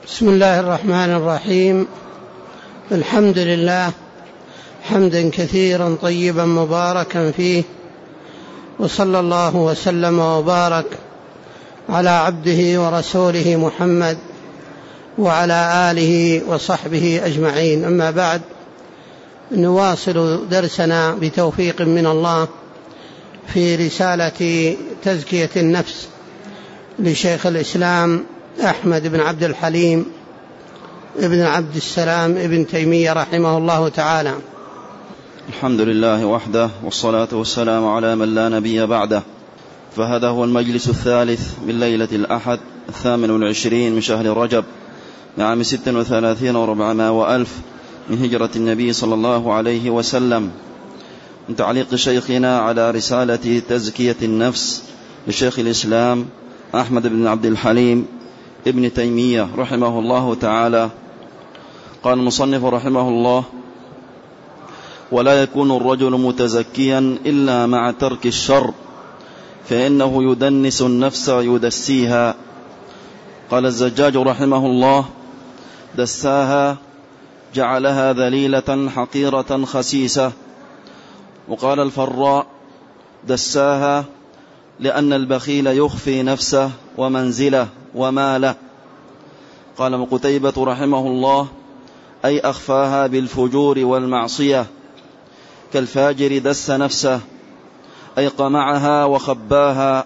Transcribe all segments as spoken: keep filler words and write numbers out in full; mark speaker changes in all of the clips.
Speaker 1: بسم الله الرحمن الرحيم. الحمد لله حمدا كثيرا طيبا مباركا فيه، وصلى الله وسلم وبارك على عبده ورسوله محمد وعلى آله وصحبه أجمعين. أما بعد، نواصل درسنا بتوفيق من الله في رسالة تزكية النفس لشيخ الإسلام أحمد بن عبد الحليم ابن عبد السلام ابن تيمية رحمه الله تعالى.
Speaker 2: الحمد لله وحده، والصلاة والسلام على من لا نبي بعده. فهذا هو المجلس الثالث من ليلة الأحد الثامن والعشرين من شهر رجب عام ست وثلاثين وربعمائة وألف من هجرة النبي صلى الله عليه وسلم، من تعليق شيخنا على رسالة تزكية النفس لشيخ الإسلام أحمد بن عبد الحليم ابن تيمية رحمه الله تعالى. قال المصنف رحمه الله: ولا يكون الرجل متزكيا إلا مع ترك الشر، فإنه يدنس النفس ويدسيها. قال الزجاج رحمه الله: دساها جعلها ذليلة حقيرة خسيسة. وقال الفراء: دساها لأن البخيل يخفي نفسه ومنزله وماله. قال قتيبة رحمه الله: أي أخفاها بالفجور والمعصية، كالفاجر دس نفسه، أي قمعها وخباها.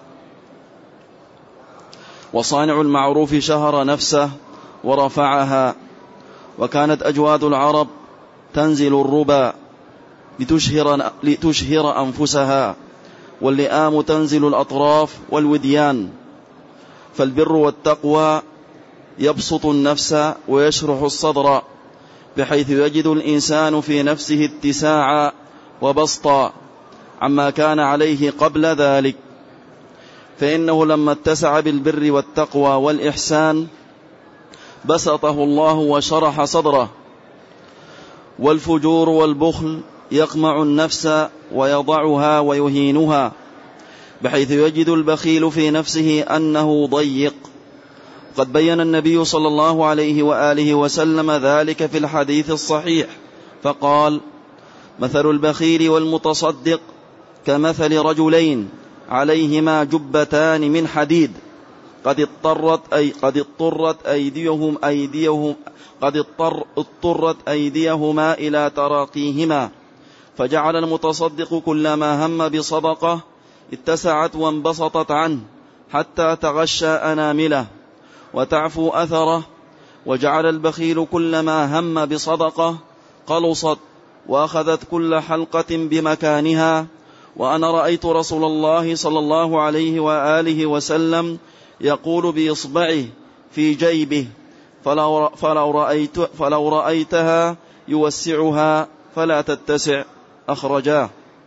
Speaker 2: وصانع المعروف شهر نفسه ورفعها. وكانت أجواد العرب تنزل الربا لتشهر, لتشهر أنفسها، واللئام تنزل الأطراف والوديان. فالبر والتقوى يبسط النفس ويشرح الصدر، بحيث يجد الإنسان في نفسه اتساعا وبسطا عما كان عليه قبل ذلك. فإنه لما اتسع بالبر والتقوى والإحسان بسطه الله وشرح صدره. والفجور والبخل يقمع النفس ويضعها ويهينها، بحيث يجد البخيل في نفسه أنه ضيق. قد بين النبي صلى الله عليه وآله وسلم ذلك في الحديث الصحيح، فقال: مثل البخيل والمتصدق كمثل رجلين عليهما جبتان من حديد، قد اضطرت أي قد اضطرت أيديهم أيديهم قد اضطر اضطرت أيديهما إلى تراقيهما، فجعل المتصدق كلما هم بصدقة اتسعت وانبسطت عنه حتى تغشى أنامله وتعفو أثره، وجعل البخيل كلما هم بصدقة قلصت وأخذت كل حلقة بمكانها. وأنا رأيت رسول الله صلى الله عليه وآله وسلم يقول بإصبعه في جيبه: فلو, فلو, رأيت فلو رأيتها يوسعها فلا تتسع. أخرجاه.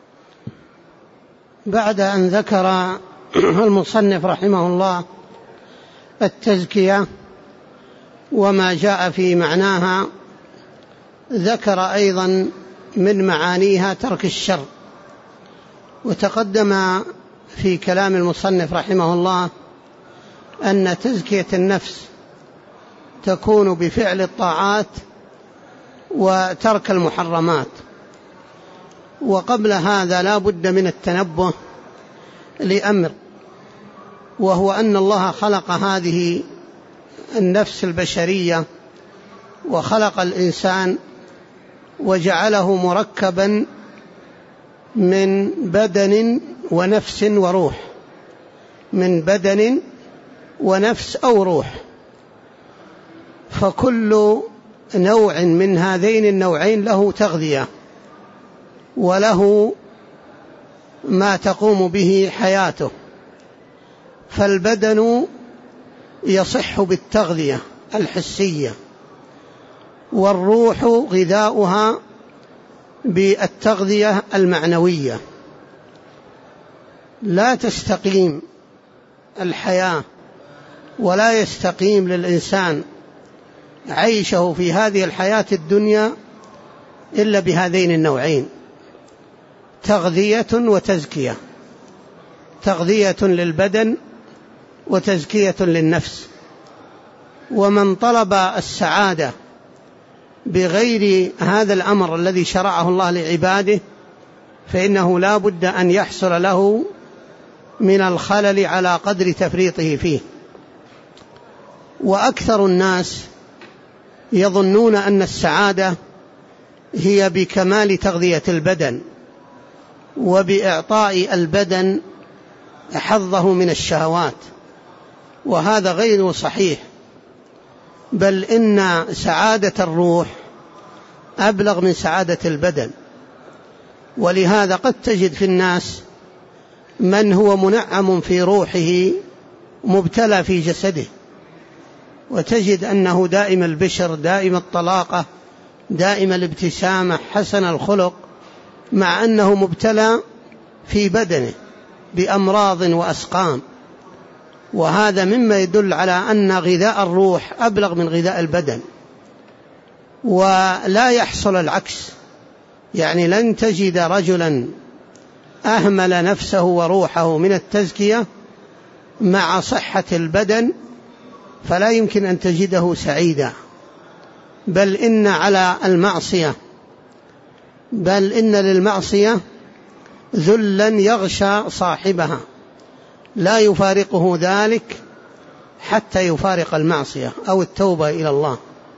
Speaker 1: بعد أن ذكر المصنف رحمه الله التزكية وما جاء في معناها، ذكر أيضا من معانيها ترك الشر. وتقدم في كلام المصنف رحمه الله أن تزكية النفس تكون بفعل الطاعات وترك المحرمات. وقبل هذا لا بد من التنبه لأمر، وهو أن الله خلق هذه النفس البشرية وخلق الإنسان وجعله مركبا من بدن ونفس وروح، من بدن ونفس أو روح. فكل نوع من هذين النوعين له تغذية وله ما تقوم به حياته. فالبدن يصح بالتغذية الحسية، والروح غذاؤها بالتغذية المعنوية. لا تستقيم الحياة ولا يستقيم للإنسان عيشه في هذه الحياة الدنيا إلا بهذين النوعين: تغذية وتزكية، تغذية للبدن وتزكية للنفس. ومن طلب السعادة بغير هذا الأمر الذي شرعه الله لعباده فإنه لا بد أن يحصل له من الخلل على قدر تفريطه فيه. وأكثر الناس يظنون أن السعادة هي بكمال تغذية البدن وبإعطاء البدن حظه من الشهوات، وهذا غير صحيح، بل إن سعادة الروح أبلغ من سعادة البدن. ولهذا قد تجد في الناس من هو منعم في روحه مبتلى في جسده، وتجد أنه دائم البشر، دائم الطلاقة، دائم الابتسامة، حسن الخلق، مع أنه مبتلى في بدنه بأمراض وأسقام. وهذا مما يدل على أن غذاء الروح أبلغ من غذاء البدن. ولا يحصل العكس، يعني لن تجد رجلا أهمل نفسه وروحه من التزكية مع صحة البدن فلا يمكن أن تجده سعيدا، بل إن على المعصية بل إن للمعصية ذلا يغشى صاحبها لا يفارقه ذلك حتى يفارق المعصية أو التوبة إلى الله.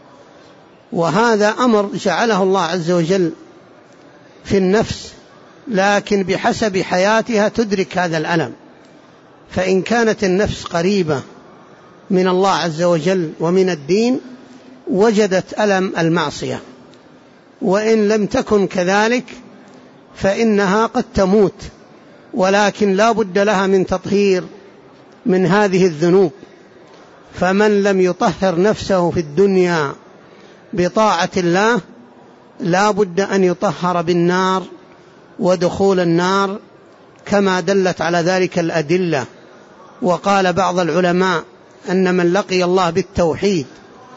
Speaker 1: وهذا أمر جعله الله عز وجل في النفس، لكن بحسب حياتها تدرك هذا الألم. فإن كانت النفس قريبة من الله عز وجل ومن الدين وجدت ألم المعصية، وإن لم تكن كذلك فإنها قد تموت، ولكن لا بد لها من تطهير من هذه الذنوب. فمن لم يطهر نفسه في الدنيا بطاعة الله لا بد أن يطهر بالنار ودخول النار، كما دلت على ذلك الأدلة. وقال بعض العلماء أن من لقي الله بالتوحيد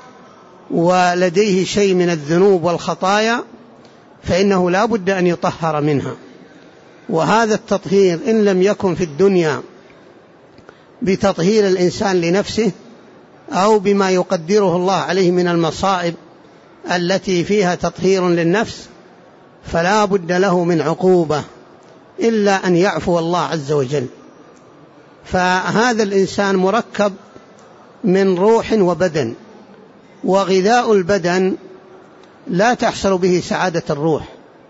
Speaker 1: ولديه شيء من الذنوب والخطايا فإنه لا بد أن يطهر منها. وهذا التطهير إن لم يكن في الدنيا بتطهير الإنسان لنفسه أو بما يقدره الله عليه من المصائب التي فيها تطهير للنفس فلا بد له من عقوبة إلا أن يعفو الله عز وجل. فهذا الإنسان مركب من روح وبدن، وغذاء البدن لا تحصل به سعادة الروح.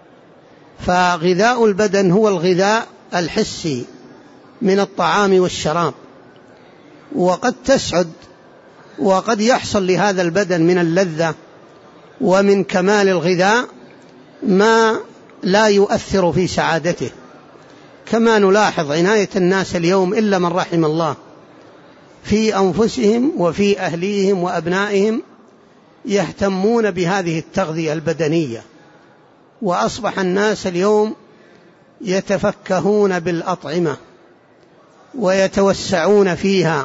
Speaker 1: فغذاء البدن هو الغذاء الحسي من الطعام والشراب، وقد تسعد وقد يحصل لهذا البدن من اللذة ومن كمال الغذاء ما لا يؤثر في سعادته، كما نلاحظ عناية الناس اليوم إلا من رحم الله في أنفسهم وفي أهليهم وأبنائهم يهتمون بهذه التغذية البدنية. وأصبح الناس اليوم يتفكهون بالأطعمة ويتوسعون فيها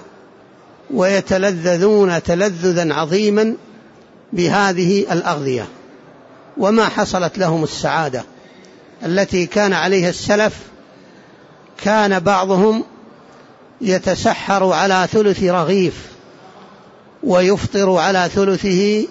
Speaker 1: ويتلذذون تلذذا عظيما بهذه الأغذية، وما حصلت لهم السعادة التي كان عليها السلف. كان بعضهم يتسحر على ثلث رغيف ويفطر على ثلثه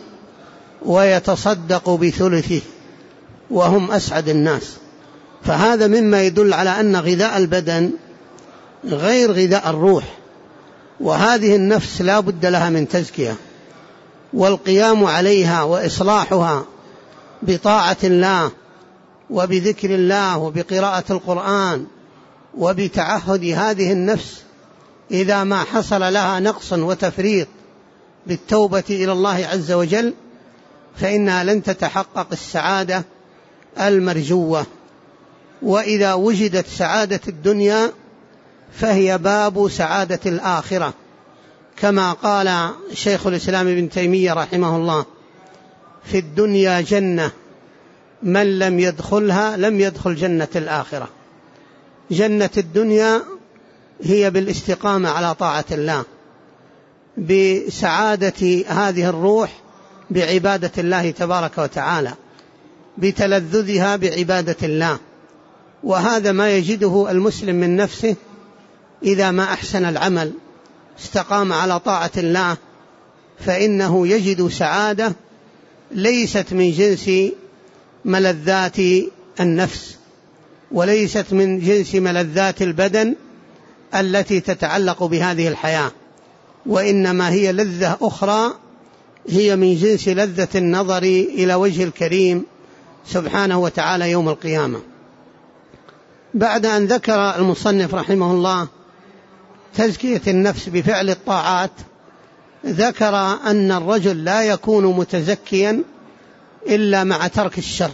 Speaker 1: ويتصدق بثلثه وهم أسعد الناس. فهذا مما يدل على أن غذاء البدن غير غذاء الروح، وهذه النفس لا بد لها من تزكية، والقيام عليها وإصلاحها بطاعة الله وبذكر الله وبقراءة القرآن وبتعهد هذه النفس إذا ما حصل لها نقص وتفريط بالتوبة إلى الله عز وجل فإنها لن تتحقق السعادة المرجوة. وإذا وجدت سعادة الدنيا فهي باب سعادة الآخرة، كما قال شيخ الإسلام ابن تيمية رحمه الله: في الدنيا جنة من لم يدخلها لم يدخل جنة الآخرة. جنة الدنيا هي بالاستقامة على طاعة الله، بسعادة هذه الروح بعبادة الله تبارك وتعالى، بتلذذها بعبادة الله. وهذا ما يجده المسلم من نفسه إذا ما أحسن العمل، استقام على طاعة الله، فإنه يجد سعادة ليست من جنس ملذات النفس، وليست من جنس ملذات البدن التي تتعلق بهذه الحياة، وإنما هي لذة أخرى هي من جنس لذة النظر إلى وجه الكريم سبحانه وتعالى يوم القيامة. بعد أن ذكر المصنف رحمه الله تزكية النفس بفعل الطاعات، ذكر أن الرجل لا يكون متزكيا إلا مع ترك الشر،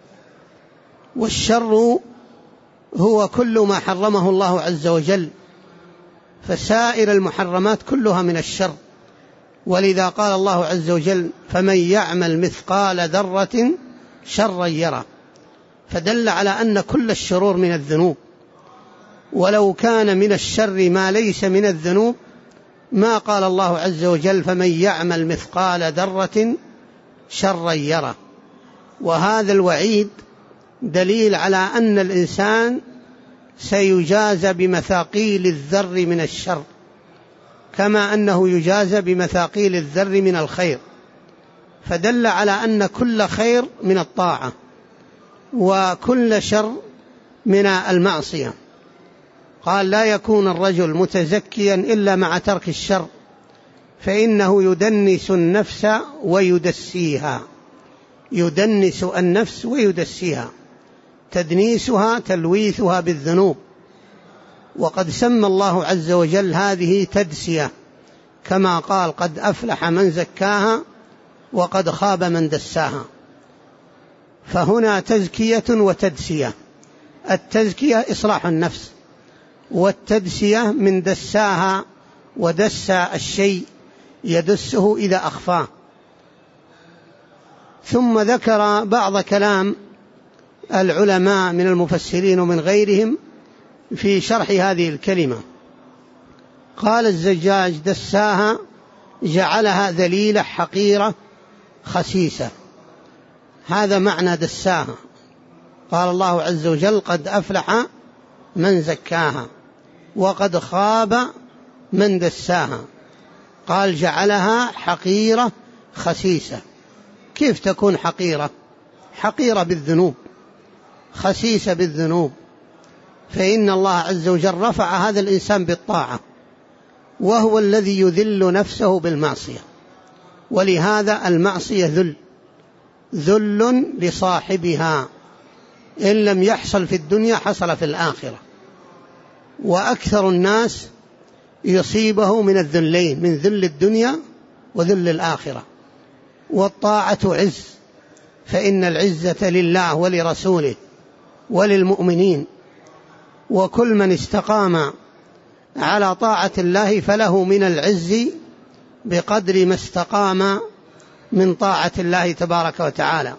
Speaker 1: والشر هو كل ما حرمه الله عز وجل، فسائر المحرمات كلها من الشر، ولذا قال الله عز وجل فمن يعمل مثقال ذرة شرا يره، فدل على أن كل الشرور من الذنوب، ولو كان من الشر ما ليس من الذنوب ما قال الله عز وجل فمن يعمل مثقال ذرة شرا يره. وهذا الوعيد دليل على أن الإنسان سيجازى بمثاقيل الذر من الشر كما أنه يجازى بمثاقيل الذر من الخير، فدل على أن كل خير من الطاعة وكل شر من المعصية. قال لا يكون الرجل متزكيا إلا مع ترك الشر، فإنه يدنس النفس ويدسيها، يدنس النفس ويدسيها، تدنيسها تلويثها بالذنوب، وقد سمى الله عز وجل هذه تدسية كما قال قد أفلح من زكاها وقد خاب من دساها. فهنا تزكية وتدسية، التزكية إصلاح النفس، والتدسية من دساها، ودس الشيء يدسه إذا أخفاه. ثم ذكر بعض كلام العلماء من المفسرين ومن غيرهم في شرح هذه الكلمة. قال الزجاج دساها جعلها ذليلة حقيرة خسيسة، هذا معنى دساها. قال الله عز وجل قد أفلح من زكاها وقد خاب من دساها، قال جعلها حقيرة خسيسة. كيف تكون حقيرة؟ حقيرة بالذنوب، خسيسة بالذنوب، فإن الله عز وجل رفع هذا الإنسان بالطاعة، وهو الذي يذل نفسه بالمعصية، ولهذا المعصية ذل ذل لصاحبها، إن لم يحصل في الدنيا حصل في الآخرة. وأكثر الناس يصيبه من الذلين، من ذل الدنيا وذل الآخرة. والطاعة عز، فإن العزة لله ولرسوله وللمؤمنين، وكل من استقام على طاعة الله فله من العز بقدر ما استقام من طاعة الله تبارك وتعالى.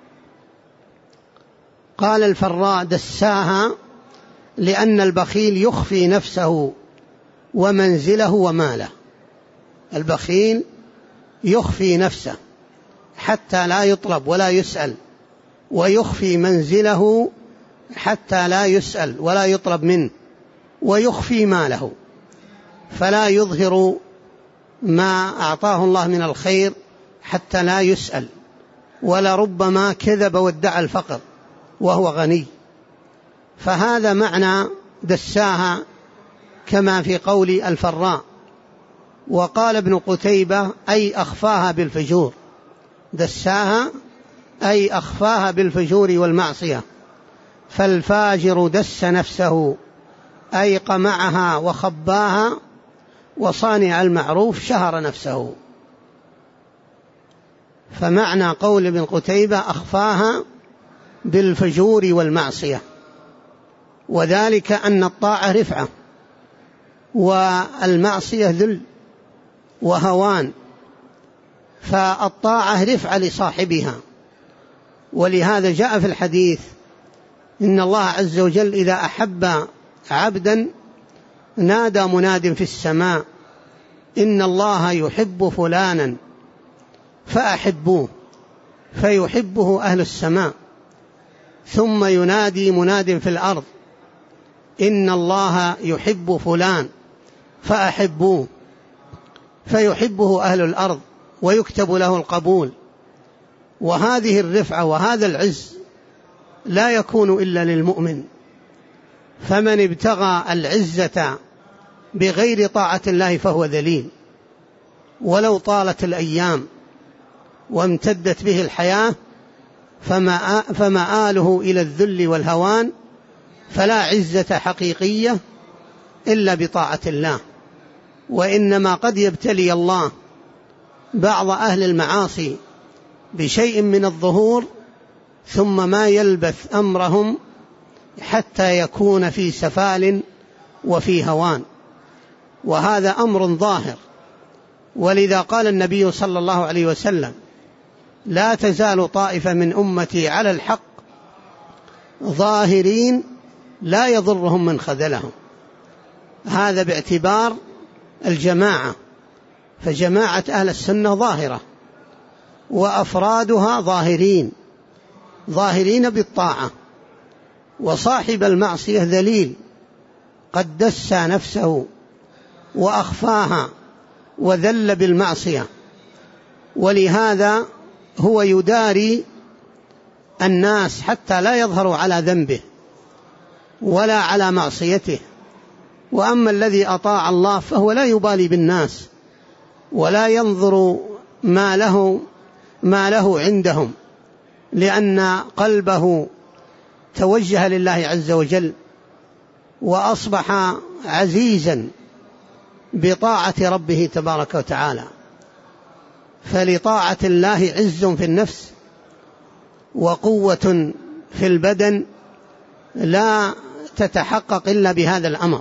Speaker 1: قال الفراء دساها لأن البخيل يخفي نفسه ومنزله وماله، البخيل يخفي نفسه حتى لا يطلب ولا يسأل، ويخفي منزله حتى لا يسأل ولا يطلب منه، ويخفي ماله فلا يظهر ما أعطاه الله من الخير حتى لا يسأل، ولربما كذب وادعى الفقر وهو غني. فهذا معنى دساها كما في قول الفراء. وقال ابن قتيبة أي أخفاها بالفجور، دساها أي أخفاها بالفجور والمعصية. فالفاجر دس نفسه أي قمعها وخباها، وصانع المعروف شهر نفسه. فمعنى قول ابن قتيبة أخفاها بالفجور والمعصية، وذلك أن الطاعة رفعة والمعصية ذل وهوان، فالطاعة رفعة لصاحبها. ولهذا جاء في الحديث إن الله عز وجل إذا أحب عبدا نادى مناد في السماء إن الله يحب فلانا فأحبوه، فيحبه أهل السماء. ثم ينادي مناد في الأرض إن الله يحب فلان فأحبوه، فيحبه أهل الأرض. ويكتب له القبول. وهذه الرفعة وهذا العز لا يكون إلا للمؤمن، فمن ابتغى العزة بغير طاعة الله فهو ذليل، ولو طالت الأيام وامتدت به الحياة فمآله إلى الذل والهوان، فلا عزة حقيقية إلا بطاعة الله. وإنما قد يبتلي الله بعض أهل المعاصي بشيء من الظهور ثم ما يلبث أمرهم حتى يكون في سفال وفي هوان، وهذا أمر ظاهر. ولذا قال النبي صلى الله عليه وسلم: لا تزال طائفة من أمتي على الحق ظاهرين لا يضرهم من خذلهم. هذا باعتبار الجماعة، فجماعة أهل السنة ظاهرة، وأفرادها ظاهرين ظاهرين بالطاعة. وصاحب المعصية ذليل قد دسى نفسه وأخفاها وذل بالمعصية، ولهذا هو يداري الناس حتى لا يظهروا على ذنبه ولا على معصيته. وأما الذي أطاع الله فهو لا يبالي بالناس ولا ينظر ما له ما له عندهم، لأن قلبه توجه لله عز وجل وأصبح عزيزا بطاعة ربه تبارك وتعالى. فلطاعة الله عز في النفس وقوة في البدن لا تتحقق إلا بهذا الأمر.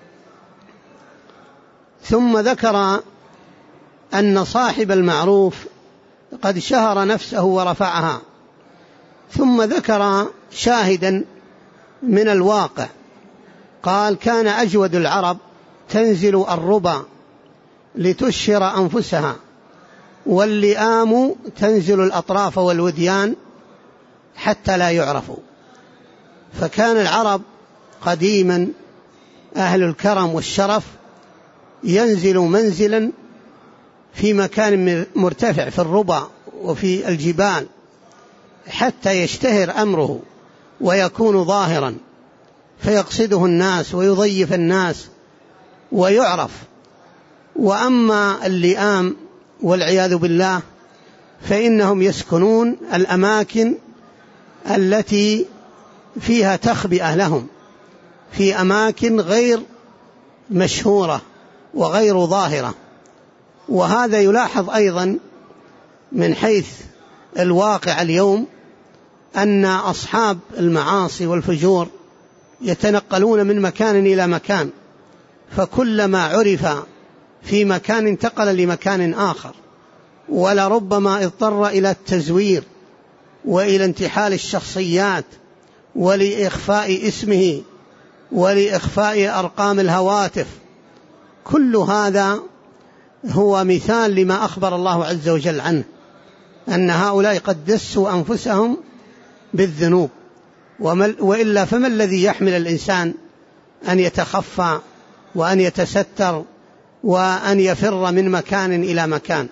Speaker 1: ثم ذكر أن صاحب المعروف قد شهر نفسه ورفعها، ثم ذكر شاهدا من الواقع، قال: كان أجود العرب تنزل الربا لتشهر أنفسها، واللئام تنزل الأطراف والوديان حتى لا يعرفوا. فكان العرب قديما أهل الكرم والشرف ينزل منزلا في مكان مرتفع في الربا وفي الجبال حتى يشتهر أمره ويكون ظاهرا فيقصده الناس ويضيف الناس ويعرف. وأما اللئام والعياذ بالله فإنهم يسكنون الأماكن التي فيها تخبئة لهم، في أماكن غير مشهورة وغير ظاهرة. وهذا يلاحظ أيضا من حيث الواقع اليوم أن أصحاب المعاصي والفجور يتنقلون من مكان إلى مكان، فكلما عرف في مكان انتقل لمكان آخر، ولربما اضطر إلى التزوير وإلى انتحال الشخصيات ولإخفاء اسمه ولإخفاء أرقام الهواتف. كل هذا هو مثال لما أخبر الله عز وجل عنه، أن هؤلاء قد دسوا أنفسهم بالذنوب. وإلا فما الذي يحمل الإنسان أن يتخفى وأن يتستر وأن يفر من مكان إلى مكان؟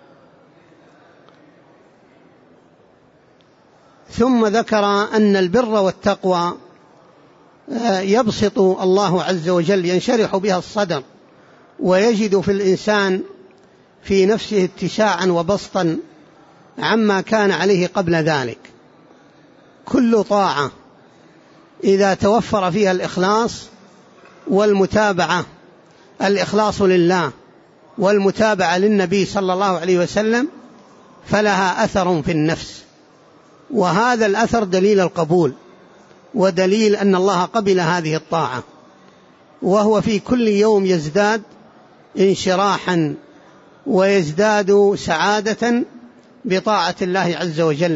Speaker 1: ثم ذكر أن البر والتقوى يبسط الله عز وجل، ينشرح بها الصدر، ويجد في الإنسان في نفسه اتساعا وبسطا عما كان عليه قبل ذلك. كل طاعة إذا توفر فيها الإخلاص والمتابعة، الإخلاص لله والمتابعة للنبي صلى الله عليه وسلم، فلها أثر في النفس، وهذا الأثر دليل القبول ودليل أن الله قبل هذه الطاعة، وهو في كل يوم يزداد انشراحا ويزداد سعادة بطاعة الله عز وجل.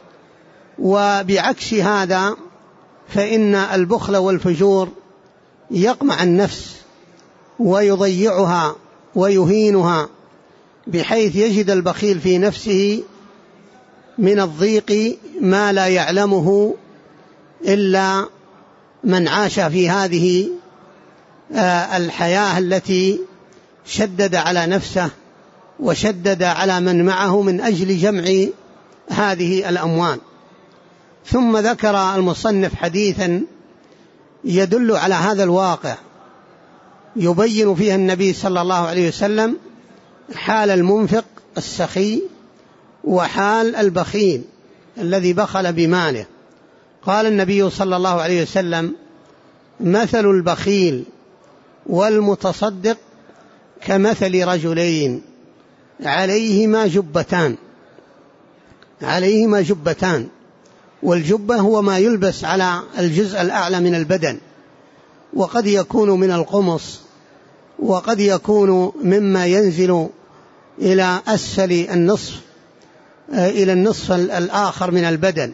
Speaker 1: وبعكس هذا فإن البخل والفجور يقمع النفس ويضيعها ويهينها، بحيث يجد البخيل في نفسه من الضيق ما لا يعلمه إلا من عاش في هذه الحياة التي شدد على نفسه وشدد على من معه من أجل جمع هذه الأموال. ثم ذكر المصنف حديثا يدل على هذا الواقع، يبين فيها النبي صلى الله عليه وسلم حال المنفق السخي وحال البخيل الذي بخل بماله. قال النبي صلى الله عليه وسلم: مثل البخيل والمتصدق كمثل رجلين عليهما جبتان عليهما جبتان والجبة هو ما يلبس على الجزء الأعلى من البدن، وقد يكون من القمص، وقد يكون مما ينزل إلى أسفل النصف إلى النصف الآخر من البدن.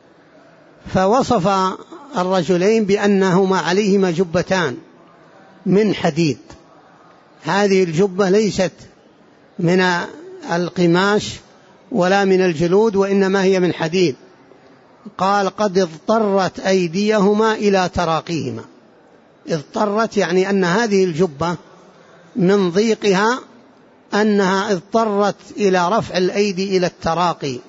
Speaker 1: فوصف الرجلين بأنهما عليهما جبتان من حديد. هذه الجبة ليست من القماش ولا من الجلود، وإنما هي من حديد. قال: قد اضطرت أيديهما إلى تراقيهما. اضطرت يعني أن هذه الجبة من ضيقها أنها اضطرت إلى رفع الأيدي إلى التراقي.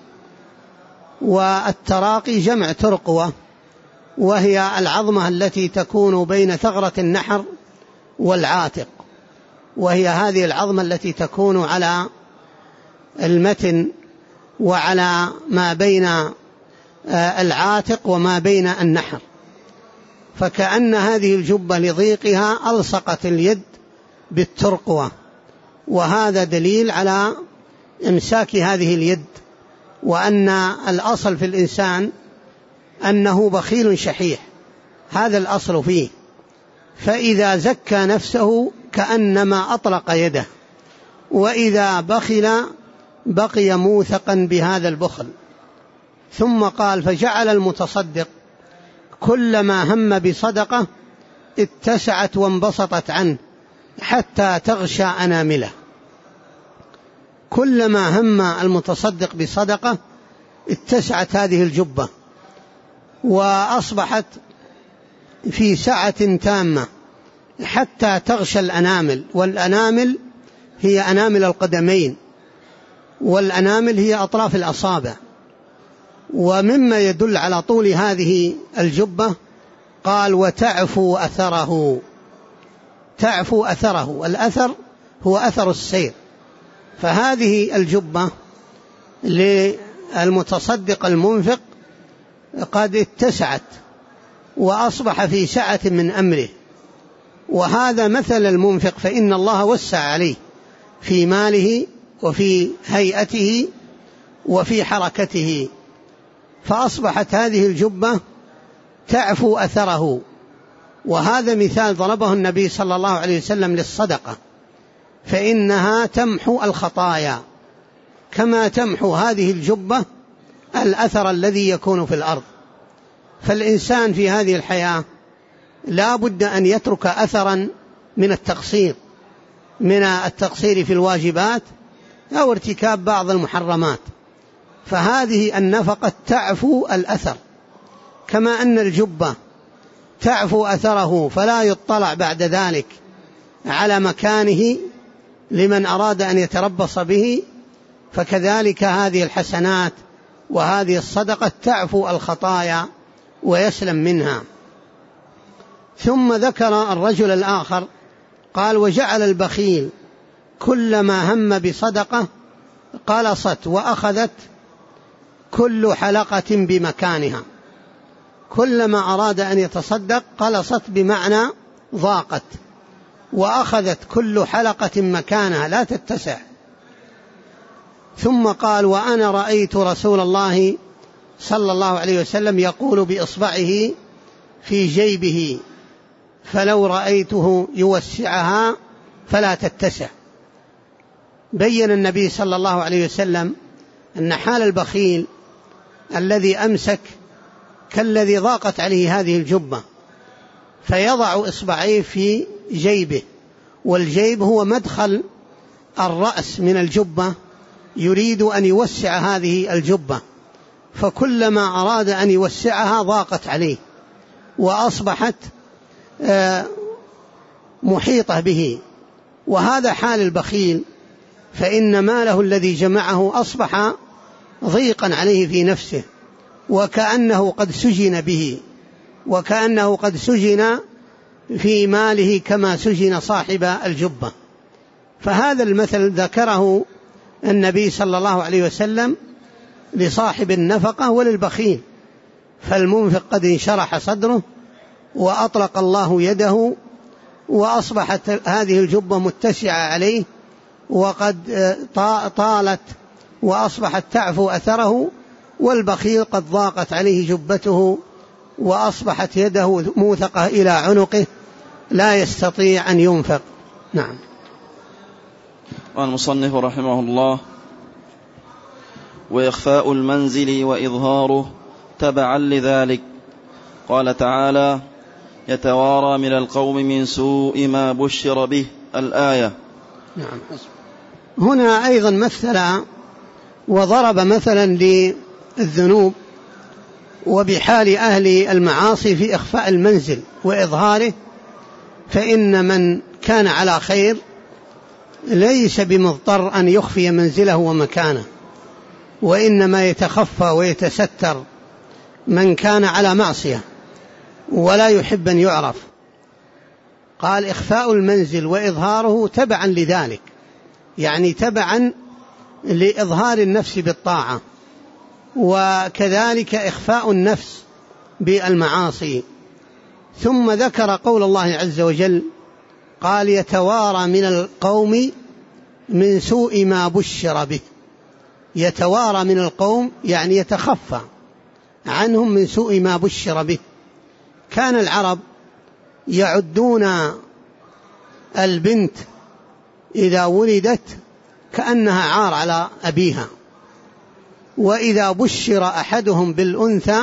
Speaker 1: والتراقي جمع ترقوة، وهي العظمة التي تكون بين ثغرة النحر والعاتق، وهي هذه العظمة التي تكون على المتن وعلى ما بين العاتق وما بين النحر. فكأن هذه الجبة لضيقها ألصقت اليد بالترقوة، وهذا دليل على إمساك هذه اليد، وأن الأصل في الإنسان أنه بخيل شحيح، هذا الأصل فيه. فإذا زكى نفسه كأنما أطلق يده، وإذا بخل بقي موثقا بهذا البخل. ثم قال: فجعل المتصدق كلما هم بصدقة اتسعت وانبسطت عنه حتى تغشى أنامله. كلما هم المتصدق بصدقة اتسعت هذه الجبة وأصبحت في سعة تامة حتى تغشى الأنامل. والأنامل هي أنامل القدمين، والأنامل هي أطراف الأصابع. ومما يدل على طول هذه الجبة قال: وتعفو أثره. تعفو أثره، والأثر هو أثر السير. فهذه الجبة للمتصدق المنفق قد اتسعت وأصبح في سعة من أمره. وهذا مثل المنفق، فإن الله وسع عليه في ماله وفي هيئته وفي حركته، فأصبحت هذه الجبة تعفو أثره. وهذا مثال ضربه النبي صلى الله عليه وسلم للصدقة، فإنها تمحو الخطايا كما تمحو هذه الجبة الأثر الذي يكون في الأرض. فالإنسان في هذه الحياة لا بد أن يترك أثرا من التقصير، من التقصير في الواجبات أو ارتكاب بعض المحرمات. فهذه النفقة تعفو الأثر، كما أن الجبة تعفو أثره فلا يطلع بعد ذلك على مكانه لمن أراد أن يتربص به، فكذلك هذه الحسنات وهذه الصدقة تعفو الخطايا ويسلم منها. ثم ذكر الرجل الآخر قال: وجعل البخيل كلما هم بصدقة قلصت وأخذت كل حلقة بمكانها. كلما أراد أن يتصدق قلصت بمعنى ضاقت، وأخذت كل حلقة مكانها لا تتسع. ثم قال: وأنا رأيت رسول الله صلى الله عليه وسلم يقول بإصبعه في جيبه فلو رأيته يوسعها فلا تتسع. بين النبي صلى الله عليه وسلم أن حال البخيل الذي أمسك كالذي ضاقت عليه هذه الجبة، فيضع إصبعيه في جيبه، والجيب هو مدخل الرأس من الجبة، يريد أن يوسع هذه الجبة، فكلما أراد أن يوسعها ضاقت عليه وأصبحت محيطة به. وهذا حال البخيل، فإن ماله الذي جمعه أصبح ضيقا عليه في نفسه، وكأنه قد سجن به، وكأنه قد سجن في ماله كما سجن صاحب الجبة. فهذا المثل ذكره النبي صلى الله عليه وسلم لصاحب النفقة وللبخيل. فالمنفق قد انشرح صدره وأطلق الله يده، وأصبحت هذه الجبة متسعة عليه وقد طالت وأصبحت تعفو أثره، والبخيل قد ضاقت عليه جبته وأصبحت يده موثقة إلى عنقه لا يستطيع أن ينفق. نعم.
Speaker 2: قال المصنف رحمه الله: وإخفاء المنزل وإظهاره تبعا لذلك. قال تعالى: يتوارى من القوم من سوء ما بشر به، الآية.
Speaker 1: نعم. هنا أيضا مثل وضرب مثلا للذنوب وبحال أهل المعاصي في إخفاء المنزل وإظهاره. فإن من كان على خير ليس بمضطر أن يخفي منزله ومكانه، وإنما يتخفى ويتستر من كان على معصية ولا يحب أن يعرف. قال: إخفاء المنزل وإظهاره تبعا لذلك، يعني تبعا لإظهار النفس بالطاعة، وكذلك إخفاء النفس بالمعاصي. ثم ذكر قول الله عز وجل قال: يتوارى من القوم من سوء ما بشر به. يتوارى من القوم يعني يتخفى عنهم من سوء ما بشر به. كان العرب يعدون البنت إذا ولدت كأنها عار على أبيها، وإذا بشر أحدهم بالأنثى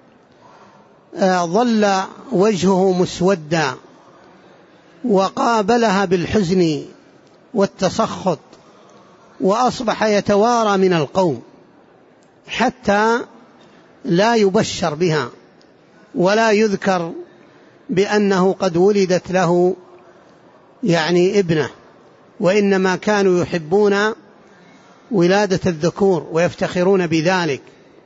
Speaker 1: ظل وجهه مسودا وقابلها بالحزن والتسخط، وأصبح يتوارى من القوم حتى لا يبشر بها ولا يذكر بأنه قد ولدت له يعني ابنه، وإنما كانوا يحبون ولادة الذكور ويفتخرون بذلك.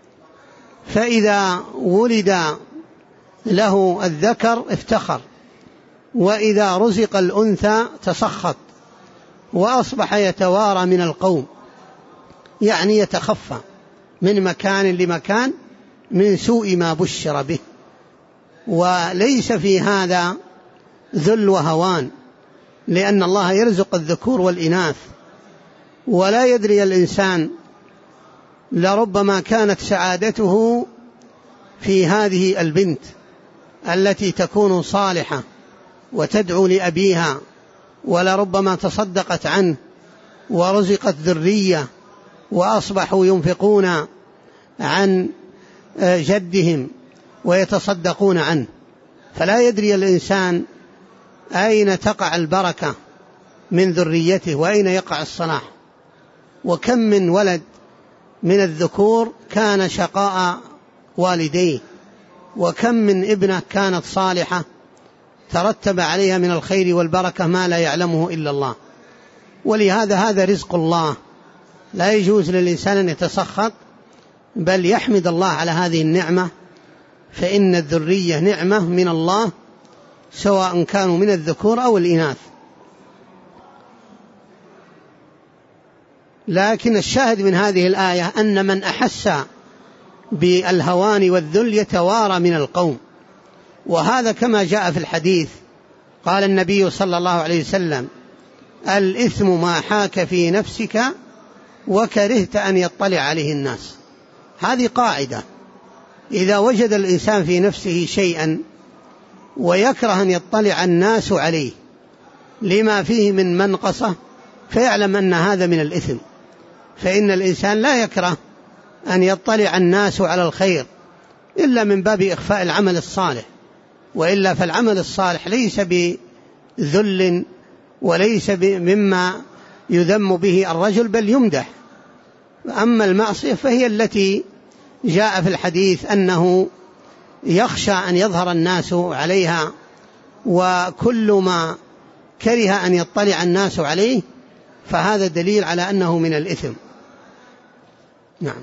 Speaker 1: فإذا ولد له الذكر افتخر، وإذا رزق الأنثى تسخط، وأصبح يتوارى من القوم، يعني يتخفى من مكان لمكان من سوء ما بشر به. وليس في هذا ذل وهوان، لأن الله يرزق الذكور والإناث، ولا يدري الإنسان لربما كانت سعادته في هذه البنت التي تكون صالحة وتدعو لأبيها، ولربما تصدقت عنه ورزقت ذرية وأصبحوا ينفقون عن جدهم ويتصدقون عنه. فلا يدري الإنسان أين تقع البركة من ذريته وأين يقع الصلاح. وكم من ولد من الذكور كان شقاء والديه، وكم من ابنة كانت صالحة ترتب عليها من الخير والبركة ما لا يعلمه إلا الله. ولهذا هذا رزق الله، لا يجوز للإنسان أن يتسخط، بل يحمد الله على هذه النعمة، فإن الذرية نعمة من الله سواء كانوا من الذكور أو الإناث. لكن الشاهد من هذه الآية أن من أحس بالهوان والذل يتوارى من القوم. وهذا كما جاء في الحديث، قال النبي صلى الله عليه وسلم: الإثم ما حاك في نفسك وكرهت أن يطلع عليه الناس. هذه قاعدة، إذا وجد الإنسان في نفسه شيئا ويكره أن يطلع الناس عليه لما فيه من منقصة فيعلم أن هذا من الإثم. فإن الإنسان لا يكره أن يطلع الناس على الخير إلا من باب إخفاء العمل الصالح، وإلا فالعمل الصالح ليس بذل وليس مما يذم به الرجل بل يمدح. أما المعصية فهي التي جاء في الحديث أنه يخشى أن يظهر الناس عليها، وكل ما كره أن يطلع الناس عليه فهذا دليل على أنه من الإثم. نعم.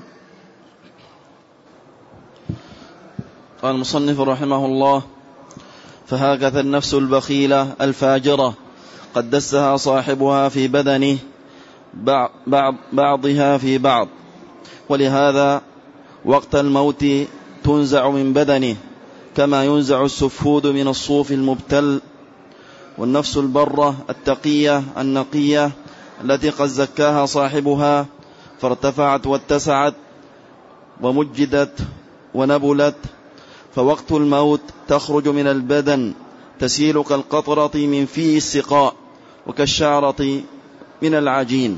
Speaker 2: قال المصنف رحمه الله: فهكذا النفس البخيلة الفاجرة قد دسها صاحبها في بدنه بعض بعضها في بعض، ولهذا وقت الموت تنزع من بدنه كما ينزع السفود من الصوف المبتل. والنفس البرة التقية النقية التي قد زكاها صاحبها فارتفعت واتسعت ومجدت ونبلت، فوقت الموت تخرج من البدن تسيل كالقطرة من فيه السقاء وكالشعرة من العجين.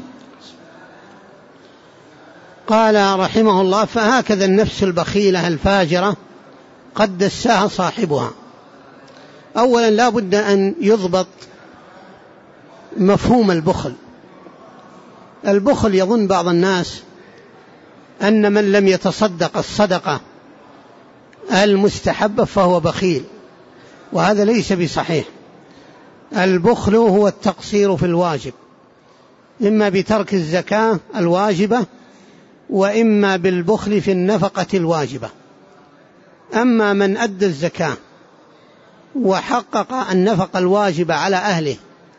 Speaker 1: قال رحمه الله: فهكذا النفس البخيلة الفاجرة قد دساها صاحبها. أولا لا بد أن يضبط مفهوم البخل. البخل يظن بعض الناس أن من لم يتصدق الصدقة المستحبة فهو بخيل، وهذا ليس بصحيح. البخل هو التقصير في الواجب، إما بترك الزكاة الواجبة وإما بالبخل في النفقة الواجبة. أما من أدى الزكاة وحقق النفقة الواجبة على أهله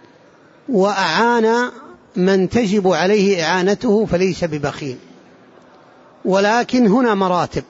Speaker 1: وأعان من تجب عليه إعانته فليس ببخيل. ولكن هنا مراتب،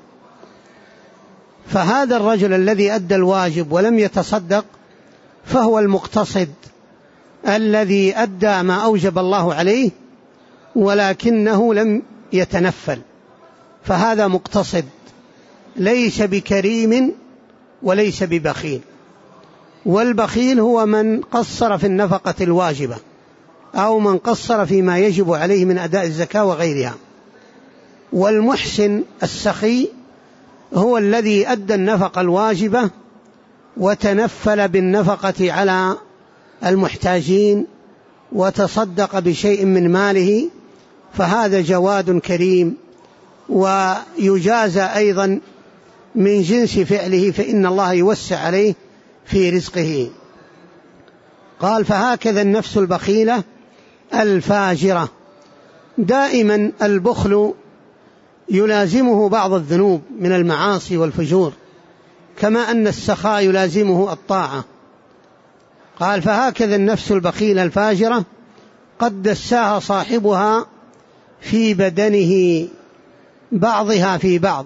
Speaker 1: فهذا الرجل الذي أدى الواجب ولم يتصدق فهو المقتصد الذي أدى ما أوجب الله عليه ولكنه لم يتنفل، فهذا مقتصد ليس بكريم وليس ببخيل. والبخيل هو من قصر في النفقة الواجبة أو من قصر فيما يجب عليه من أداء الزكاة وغيرها. والمحسن السخي هو الذي أدى النفقة الواجبة وتنفل بالنفقة على المحتاجين وتصدق بشيء من ماله، فهذا جواد كريم ويجازى أيضا من جنس فعله، فإن الله يوسع عليه في رزقه. قال: فهكذا النفس البخيلة الفاجرة. دائما البخل يلازمه بعض الذنوب من المعاصي والفجور، كما أن السخاء يلازمه الطاعة. قال: فهكذا النفس البخيلة الفاجرة قد دساها صاحبها في بدنه بعضها في بعض،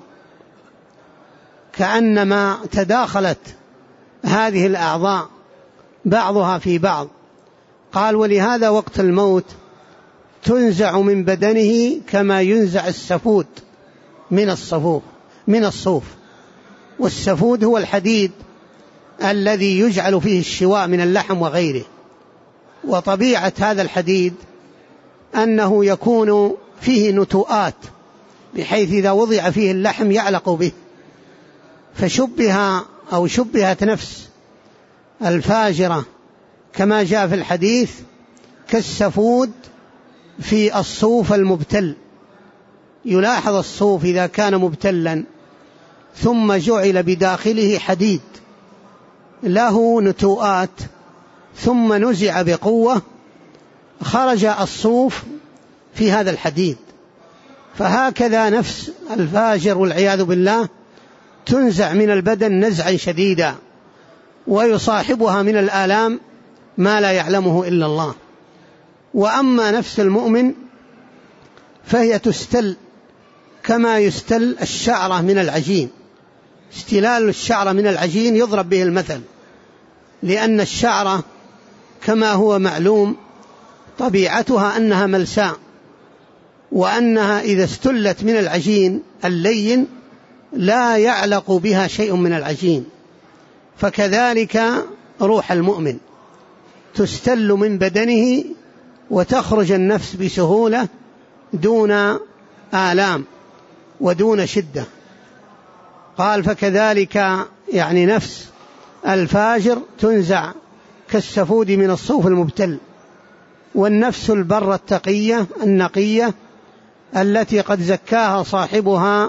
Speaker 1: كأنما تداخلت هذه الأعضاء بعضها في بعض. قال: ولهذا وقت الموت تنزع من بدنه كما ينزع السفود من الصفوف من الصوف. والسفود هو الحديد الذي يجعل فيه الشواء من اللحم وغيره. وطبيعة هذا الحديد أنه يكون فيه نتوءات بحيث إذا وضع فيه اللحم يعلق به، فشبه أو شبهت نفس الفاجرة كما جاء في الحديث كالسفود في الصوف المبتل. يلاحظ الصوف إذا كان مبتلا ثم جعل بداخله حديد له نتوءات ثم نزع بقوة خرج الصوف في هذا الحديد. فهكذا نفس الفاجر والعياذ بالله تنزع من البدن نزعا شديدا ويصاحبها من الآلام ما لا يعلمه إلا الله. وأما نفس المؤمن فهي تستل كما يستل الشعرة من العجين. استلال الشعرة من العجين يضرب به المثل، لأن الشعرة كما هو معلوم طبيعتها أنها ملساء، وأنها إذا استلت من العجين اللين لا يعلق بها شيء من العجين. فكذلك روح المؤمن تستل من بدنه وتخرج النفس بسهولة دون آلام ودون شدة. قال: فكذلك يعني نفس الفاجر تنزع كالسفود من الصوف المبتل. والنفس البر التقية النقية التي قد زكاها صاحبها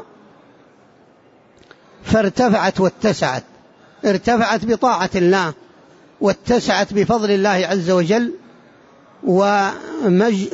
Speaker 1: فارتفعت واتسعت، ارتفعت بطاعة الله واتسعت بفضل الله عز وجل، ومج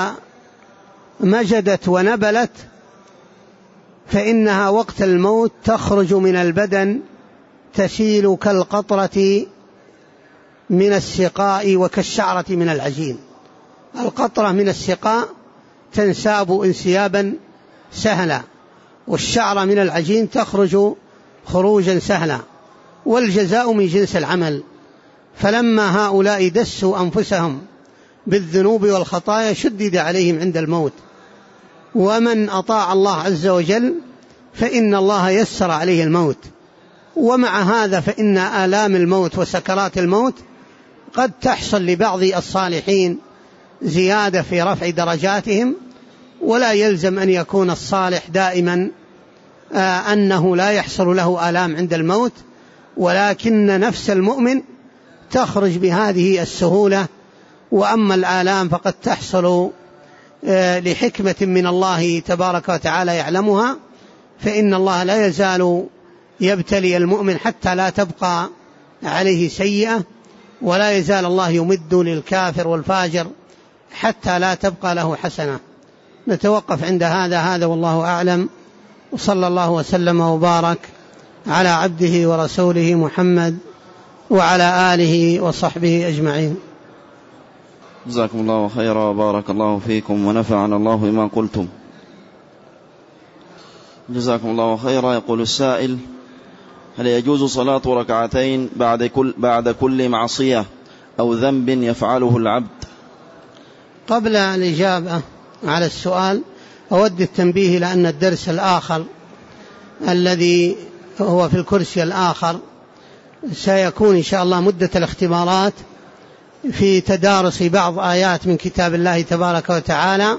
Speaker 1: ومجدت ونبلت فإنها وقت الموت تخرج من البدن تسيل كالقطرة من السقاء وكالشعرة من العجين. القطرة من السقاء تنساب انسيابا سهلا، والشعرة من العجين تخرج خروجا سهلا، والجزاء من جنس العمل. فلما هؤلاء دسوا أنفسهم بالذنوب والخطايا شدد عليهم عند الموت، ومن أطاع الله عز وجل فإن الله يسر عليه الموت. ومع هذا فإن آلام الموت وسكرات الموت قد تحصل لبعض الصالحين زيادة في رفع درجاتهم، ولا يلزم أن يكون الصالح دائما آه أنه لا يحصل له آلام عند الموت، ولكن نفس المؤمن تخرج بهذه السهولة. وأما الآلام فقد تحصل آه لحكمة من الله تبارك وتعالى يعلمها، فإن الله لا يزال يبتلي المؤمن حتى لا تبقى عليه سيئة، ولا يزال الله يمد للكافر والفاجر حتى لا تبقى له حسنة. نتوقف عند هذا هذا والله أعلم، وصلى الله وسلم وبارك على عبده ورسوله محمد وعلى آله وصحبه أجمعين.
Speaker 2: جزاكم الله خيرا وبارك الله فيكم ونفعنا الله بما قلتم. جزاكم الله خيرا. يقول السائل: هل يجوز صلاة ركعتين بعد كل, بعد كل معصية أو ذنب يفعله العبد؟
Speaker 1: قبل الإجابة على السؤال أود التنبيه لأن الدرس الآخر الذي هو في الكرسي الآخر سيكون إن شاء الله مدة الاختبارات في تدارس بعض آيات من كتاب الله تبارك وتعالى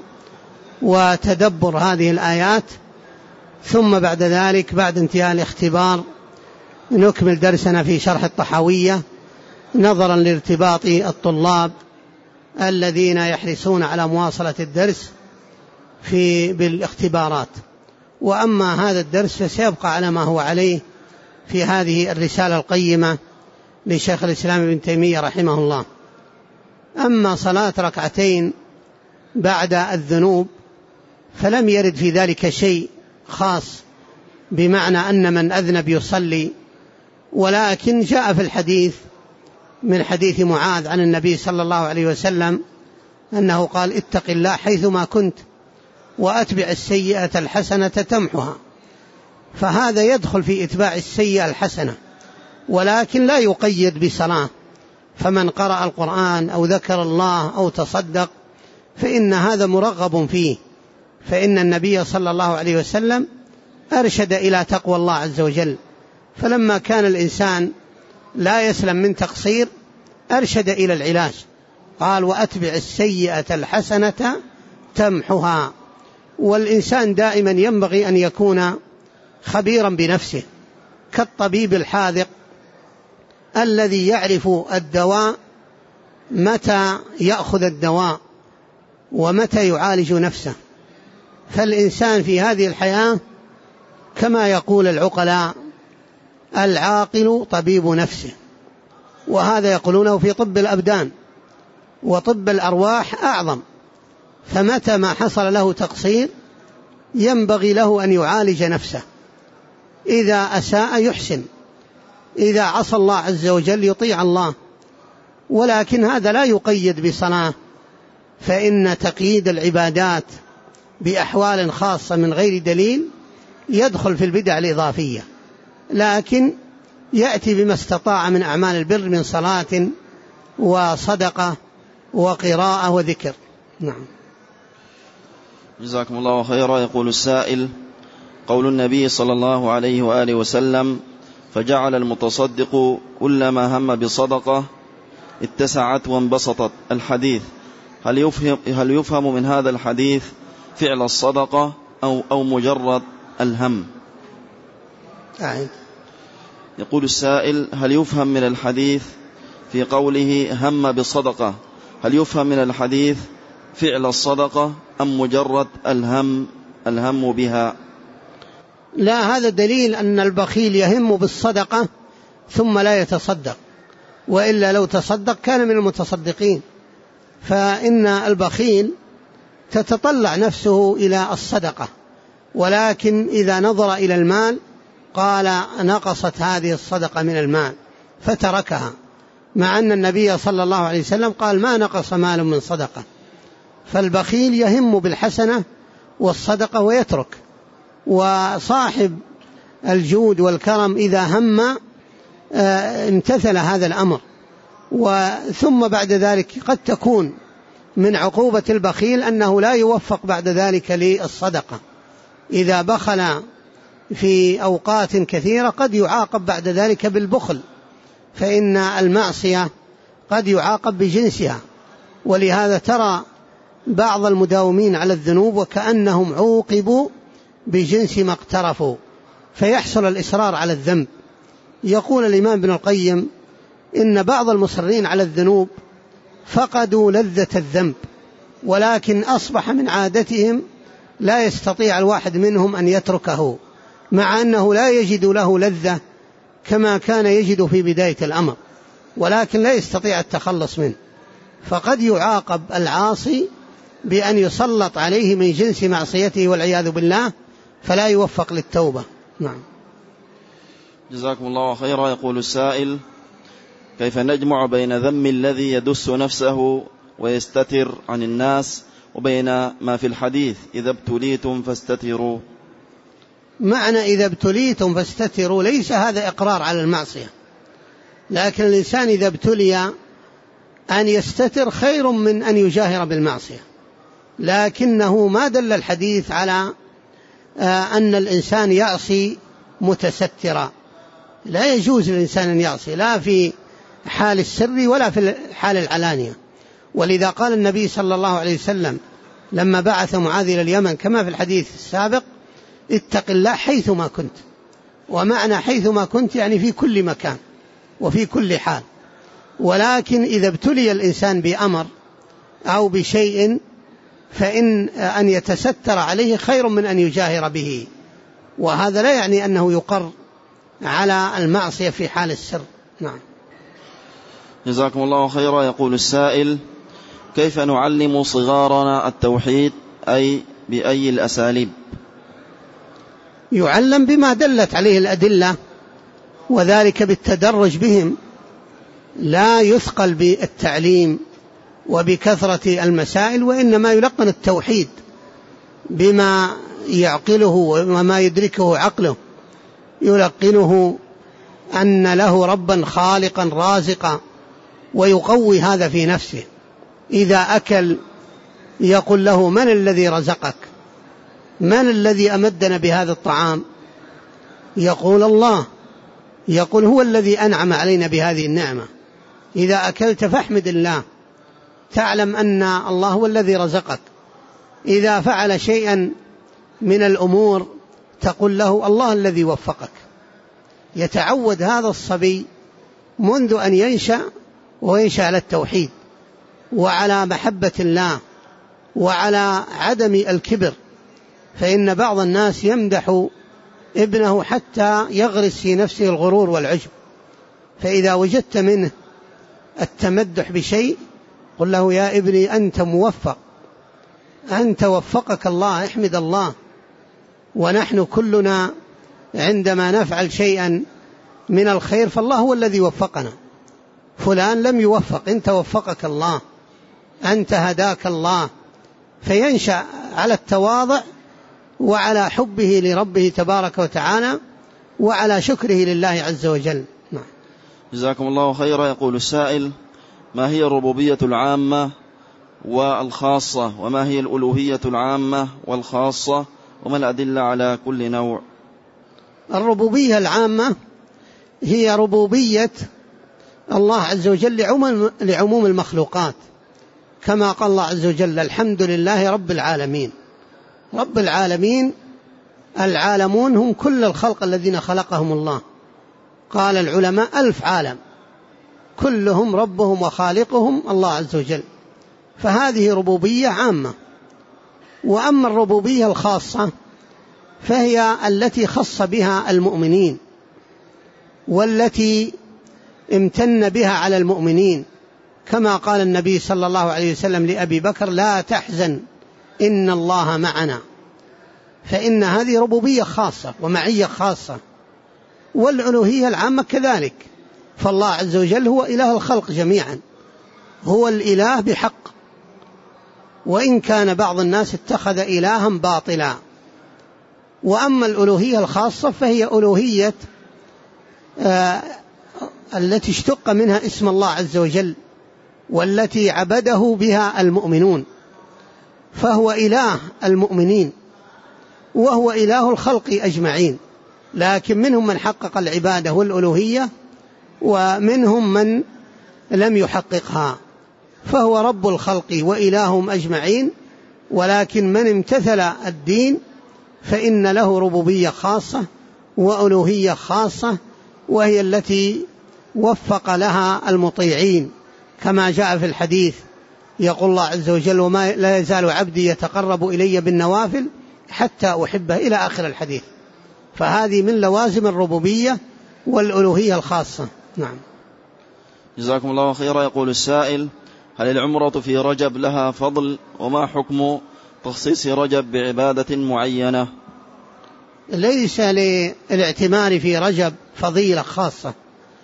Speaker 1: وتدبر هذه الآيات، ثم بعد ذلك بعد انتهاء الاختبار نكمل درسنا في شرح الطحاوية نظرا لارتباط الطلاب الذين يحرصون على مواصلة الدرس في بالاختبارات. وأما هذا الدرس فسيبقى على ما هو عليه في هذه الرسالة القيمة لشيخ الإسلام ابن تيمية رحمه الله. أما صلاة ركعتين بعد الذنوب فلم يرد في ذلك شيء خاص بمعنى أن من أذنب يصلي، ولكن جاء في الحديث من حديث معاذ عن النبي صلى الله عليه وسلم أنه قال: اتق الله حيثما كنت وأتبع السيئة الحسنة تمحها. فهذا يدخل في إتباع السيئة الحسنة، ولكن لا يقيد بصلاة. فمن قرأ القرآن أو ذكر الله أو تصدق فإن هذا مرغب فيه، فإن النبي صلى الله عليه وسلم أرشد إلى تقوى الله عز وجل. فلما كان الإنسان لا يسلم من تقصير أرشد إلى العلاج، قال: وأتبع السيئة الحسنة تمحها. والإنسان دائما ينبغي أن يكون خبيرا بنفسه كالطبيب الحاذق الذي يعرف الدواء متى يأخذ الدواء ومتى يعالج نفسه. فالإنسان في هذه الحياة كما يقول العقلاء: العاقل طبيب نفسه، وهذا يقولونه في طب الأبدان، وطب الأرواح أعظم. فمتى ما حصل له تقصير ينبغي له أن يعالج نفسه، إذا أساء يحسن، إذا عصى الله عز وجل يطيع الله. ولكن هذا لا يقيد بصلاة، فإن تقييد العبادات بأحوال خاصة من غير دليل يدخل في البدع الإضافية، لكن يأتي بما استطاع من أعمال البر من صلاة وصدقة وقراءة وذكر. نعم.
Speaker 2: جزاكم الله خيرا. يقول السائل: قول النبي صلى الله عليه وآله وسلم: فجعل المتصدق كلما هم بصدقة اتسعت وانبسطت. الحديث هل يفهم, هل يفهم من هذا الحديث فعل الصدقة أو, أو مجرد الهم؟
Speaker 1: أعيد.
Speaker 2: يقول السائل: هل يفهم من الحديث في قوله هم بصدقة، هل يفهم من الحديث فعل الصدقة أم مجرد الهم الهم بها؟
Speaker 1: لا، هذا دليل أن البخيل يهم بالصدقة ثم لا يتصدق، وإلا لو تصدق كان من المتصدقين. فإن البخيل تتطلع نفسه إلى الصدقة، ولكن إذا نظر إلى المال قال نقصت هذه الصدقة من المال فتركها، مع أن النبي صلى الله عليه وسلم قال ما نقص مال من صدقة. فالبخيل يهم بالحسنة والصدقة ويترك، وصاحب الجود والكرم إذا هم امتثل هذا الأمر. وثم بعد ذلك قد تكون من عقوبة البخيل أنه لا يوفق بعد ذلك للصدقة، إذا بخل في أوقات كثيرة قد يعاقب بعد ذلك بالبخل، فإن المعصية قد يعاقب بجنسها. ولهذا ترى بعض المداومين على الذنوب وكأنهم عوقبوا بجنس ما اقترفوا، فيحصل الإصرار على الذنب. يقول الإمام ابن القيم إن بعض المصرين على الذنوب فقدوا لذة الذنب، ولكن أصبح من عادتهم لا يستطيع الواحد منهم أن يتركه، مع أنه لا يجد له لذة كما كان يجد في بداية الأمر، ولكن لا يستطيع التخلص منه. فقد يعاقب العاصي بأن يسلط عليه من جنس معصيته والعياذ بالله فلا يوفق للتوبة. نعم.
Speaker 2: جزاكم الله خيرا. يقول السائل: كيف نجمع بين ذم الذي يدس نفسه ويستتر عن الناس وبين ما في الحديث إذا ابتليتم فاستتروا؟
Speaker 1: معنى إذا ابتليتم فاستتروا ليس هذا إقرار على المعصية، لكن الإنسان إذا ابتلي أن يستتر خير من أن يجاهر بالمعصية، لكنه ما دل الحديث على أن الإنسان يعصي متسترا. لا يجوز للإنسان أن يعصي لا في حال السر ولا في حال العلانية. ولذا قال النبي صلى الله عليه وسلم لما بعث معاذ إلى اليمن كما في الحديث السابق: اتق الله حيثما كنت. ومعنى حيثما كنت يعني في كل مكان وفي كل حال. ولكن إذا ابتلي الإنسان بأمر أو بشيء فإن أن يتستر عليه خير من أن يجاهر به، وهذا لا يعني أنه يقر على المعصية في حال السر. نعم.
Speaker 2: جزاكم الله خيرا. يقول السائل: كيف نعلم صغارنا التوحيد، أي بأي الأساليب؟
Speaker 1: يعلم بما دلت عليه الأدلة، وذلك بالتدرج بهم، لا يثقل بالتعليم وبكثرة المسائل، وإنما يلقن التوحيد بما يعقله وما يدركه عقله. يلقنه أن له ربا خالقا رازقا، ويقوي هذا في نفسه. إذا أكل يقول له: من الذي رزقك؟ من الذي أمدنا بهذا الطعام؟ يقول: الله. يقول: هو الذي أنعم علينا بهذه النعمة. إذا أكلت فاحمد الله، تعلم أن الله هو الذي رزقك. إذا فعل شيئا من الأمور تقول له: الله الذي وفقك. يتعود هذا الصبي منذ أن ينشأ وينشأ على التوحيد وعلى محبة الله وعلى عدم الكبر. فإن بعض الناس يمدح ابنه حتى يغرس في نفسه الغرور والعجب، فإذا وجدت منه التمدح بشيء قل له: يا ابني أنت موفق، أنت وفقك الله، احمد الله. ونحن كلنا عندما نفعل شيئا من الخير فالله هو الذي وفقنا، فلان لم يوفق، أنت وفقك الله، أنت هداك الله. فينشأ على التواضع وعلى حبه لربه تبارك وتعالى وعلى شكره لله عز وجل. نعم.
Speaker 2: جزاكم الله خيرا. يقول السائل: ما هي الربوبية العامة والخاصة، وما هي الألوهية العامة والخاصة، وما الأدلة على كل نوع؟
Speaker 1: الربوبية العامة هي ربوبية الله عز وجل لعموم, لعموم المخلوقات، كما قال الله عز وجل: الحمد لله رب العالمين. رب العالمين، العالمون هم كل الخلق الذين خلقهم الله. قال العلماء: ألف عالم كلهم ربهم وخالقهم الله عز وجل. فهذه ربوبية عامة. وأما الربوبية الخاصة فهي التي خص بها المؤمنين، والتي امتن بها على المؤمنين، كما قال النبي صلى الله عليه وسلم لأبي بكر: لا تحزن إن الله معنا. فإن هذه ربوبية خاصة ومعية خاصة، والألوهية العامة كذلك. فالله عز وجل هو إله الخلق جميعا، هو الإله بحق، وإن كان بعض الناس اتخذ إلها باطلا. وأما الألوهية الخاصة فهي ألوهية آه التي اشتق منها اسم الله عز وجل، والتي عبده بها المؤمنون، فهو إله المؤمنين وهو إله الخلق أجمعين، لكن منهم من حقق العبادة والألوهية ومنهم من لم يحققها، فهو رب الخلق وإلههم أجمعين. ولكن من امتثل الدين فإن له ربوبية خاصة وألوهية خاصة، وهي التي وفق لها المطيعين، كما جاء في الحديث يقول الله عز وجل: وما لا يزال عبدي يتقرب إلي بالنوافل حتى أحبه، إلى آخر الحديث. فهذه من لوازم الربوبية والألوهية الخاصة. نعم.
Speaker 2: جزاكم الله خيرا. يقول السائل: هل العمرة في رجب لها فضل؟ وما حكم تخصيص رجب بعبادة معينة؟
Speaker 1: ليس للاعتمار في رجب فضيلة خاصة،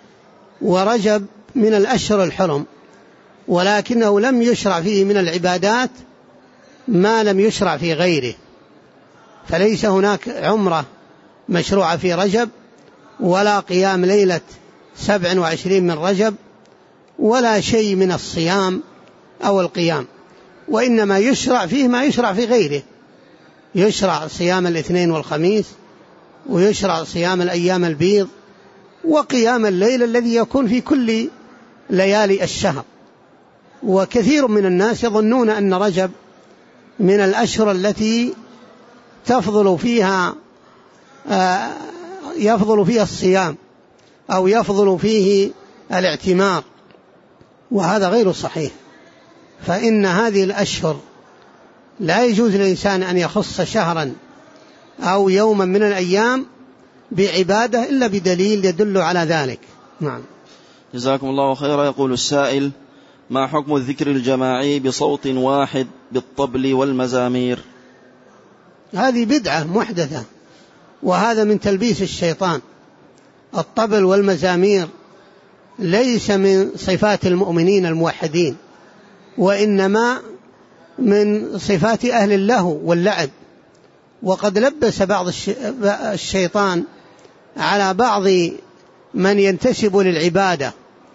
Speaker 1: ورجب من الأشهر الحرم، ولكنه لم يشرع فيه من العبادات ما لم يشرع في غيره، فليس هناك عمرة مشروعة في رجب، ولا قيام ليلة سبع وعشرين من رجب، ولا شيء من الصيام أو القيام، وإنما يشرع فيه ما يشرع في غيره. يشرع صيام الاثنين والخميس، ويشرع صيام الأيام البيض، وقيام الليل الذي يكون في كل ليالي الشهر. وكثير من الناس يظنون أن رجب من الأشهر التي تفضل فيها آه يفضل فيها الصيام أو يفضل فيه الاعتمار، وهذا غير صحيح. فإن هذه الأشهر لا يجوز للإنسان أن يخص شهرا أو يوما من الأيام بعبادة إلا بدليل يدل على ذلك. نعم.
Speaker 2: جزاكم الله خيرا. يقول السائل: ما حكم الذكر الجماعي بصوت واحد بالطبل والمزامير؟
Speaker 1: هذه بدعة محدثة، وهذا من تلبيس الشيطان. الطبل والمزامير ليس من صفات المؤمنين الموحدين، وإنما من صفات أهل اللهو واللعب. وقد لبس بعض الشيطان على بعض من ينتسب للعبادة،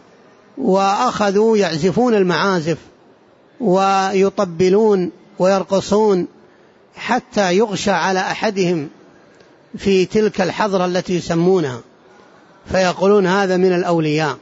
Speaker 1: وأخذوا يعزفون المعازف ويطبلون ويرقصون حتى يغشى على أحدهم في تلك الحضرة التي يسمونها، فيقولون هذا من الأولياء،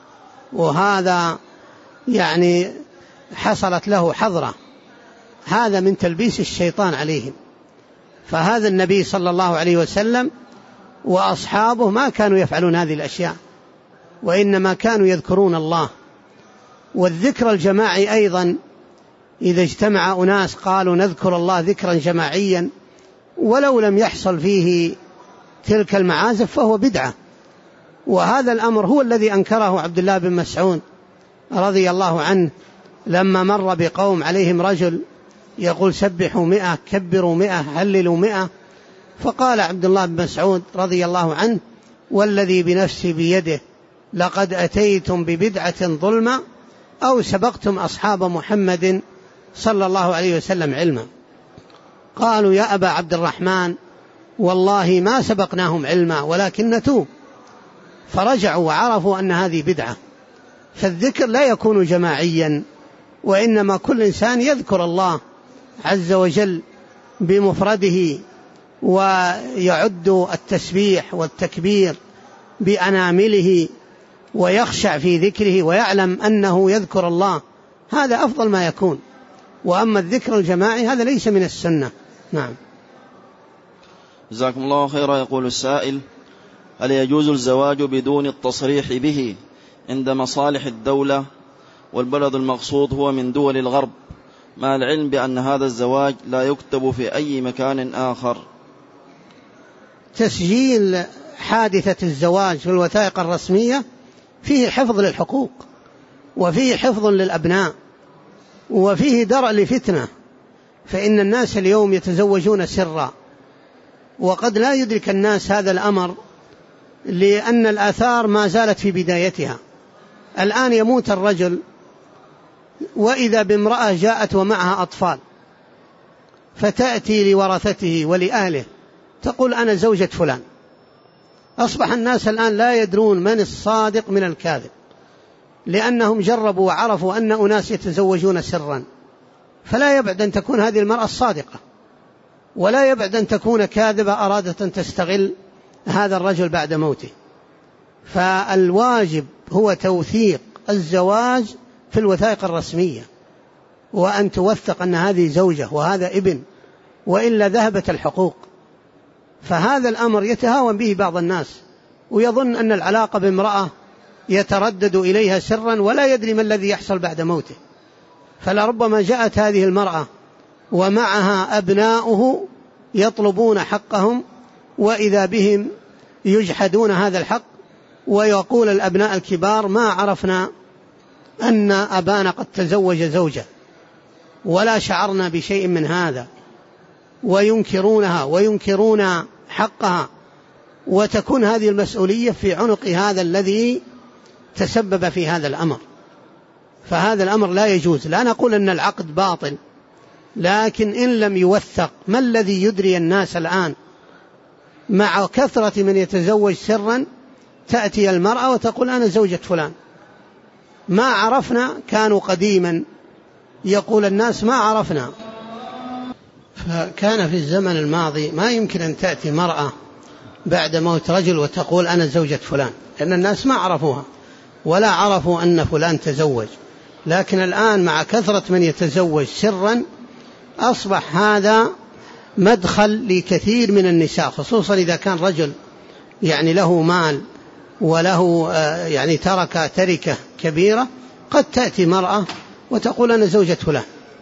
Speaker 1: وهذا يعني حصلت له حضرة. هذا من تلبيس الشيطان عليهم. فهذا النبي صلى الله عليه وسلم وأصحابه ما كانوا يفعلون هذه الأشياء، وإنما كانوا يذكرون الله. والذكر الجماعي أيضا إذا اجتمع أناس قالوا نذكر الله ذكرا جماعيا ولو لم يحصل فيه تلك المعازف فهو بدعة. وهذا الأمر هو الذي أنكره عبد الله بن مسعود رضي الله عنه لما مر بقوم عليهم رجل يقول سبحوا مئة، كبروا مئة، هللوا مئة، فقال عبد الله بن مسعود رضي الله عنه: والذي بنفسي بيده لقد أتيتم ببدعة ظلمة أو سبقتم أصحاب محمد صلى الله عليه وسلم علما. قالوا: يا أبا عبد الرحمن والله ما سبقناهم علما ولكن نتوب. فرجعوا وعرفوا أن هذه بدعة. فالذكر لا يكون جماعيا، وإنما كل إنسان يذكر الله عز وجل بمفرده، ويعد التسبيح والتكبير بأنامله، ويخشع في ذكره ويعلم أنه يذكر الله. هذا أفضل ما يكون. وأما الذكر الجماعي هذا ليس من السنة. نعم.
Speaker 2: جزاكم الله خيرا. يقول السائل: هل يجوز الزواج بدون التصريح به عند مصالح الدولة والبلد المقصود هو من دول الغرب، مع العلم بأن هذا الزواج لا يكتب في أي مكان آخر؟
Speaker 1: تسجيل حادثة الزواج في الوثائق الرسمية فيه حفظ للحقوق، وفيه حفظ للأبناء، وفيه درء لفتنة. فإن الناس اليوم يتزوجون سرا، وقد لا يدرك الناس هذا الأمر، لأن الآثار ما زالت في بدايتها. الآن يموت الرجل وإذا بامرأة جاءت ومعها أطفال، فتأتي لورثته ولأهله تقول أنا زوجة فلان. أصبح الناس الآن لا يدرون من الصادق من الكاذب، لأنهم جربوا وعرفوا أن أناس يتزوجون سرا. فلا يبعد أن تكون هذه المرأة الصادقة، ولا يبعد أن تكون كاذبة أرادت أن تستغل هذا الرجل بعد موته. فالواجب هو توثيق الزواج في الوثائق الرسمية، وأن توثق أن هذه زوجة وهذا ابن، وإلا ذهبت الحقوق. فهذا الأمر يتهاون به بعض الناس، ويظن أن العلاقة بامرأة يتردد إليها سرا ولا يدري ما الذي يحصل بعد موته. فلربما جاءت هذه المرأة ومعها أبناؤه يطلبون حقهم، وإذا بهم يجحدون هذا الحق، ويقول الأبناء الكبار ما عرفنا أن أبانا قد تزوج زوجة ولا شعرنا بشيء من هذا، وينكرونها وينكرون حقها، وتكون هذه المسؤولية في عنق هذا الذي تسبب في هذا الأمر. فهذا الأمر لا يجوز. لا نقول أن العقد باطل، لكن إن لم يوثق، ما الذي يدري الناس الآن مع كثرة من يتزوج سرا؟ تأتي المرأة وتقول أنا زوجة فلان. ما عرفنا، كانوا قديما يقول الناس ما عرفنا. فكان في الزمن الماضي ما يمكن أن تأتي مرأة بعد موت رجل وتقول أنا زوجة فلان، لأن الناس ما عرفوها ولا عرفوا أن فلان تزوج. لكن الآن مع كثرة من يتزوج سرا أصبح هذا مدخل لكثير من النساء، خصوصا إذا كان رجل يعني له مال وله يعني ترك تركة كبيرة. قد تأتي مرأة وتقول أنا زوجة فلان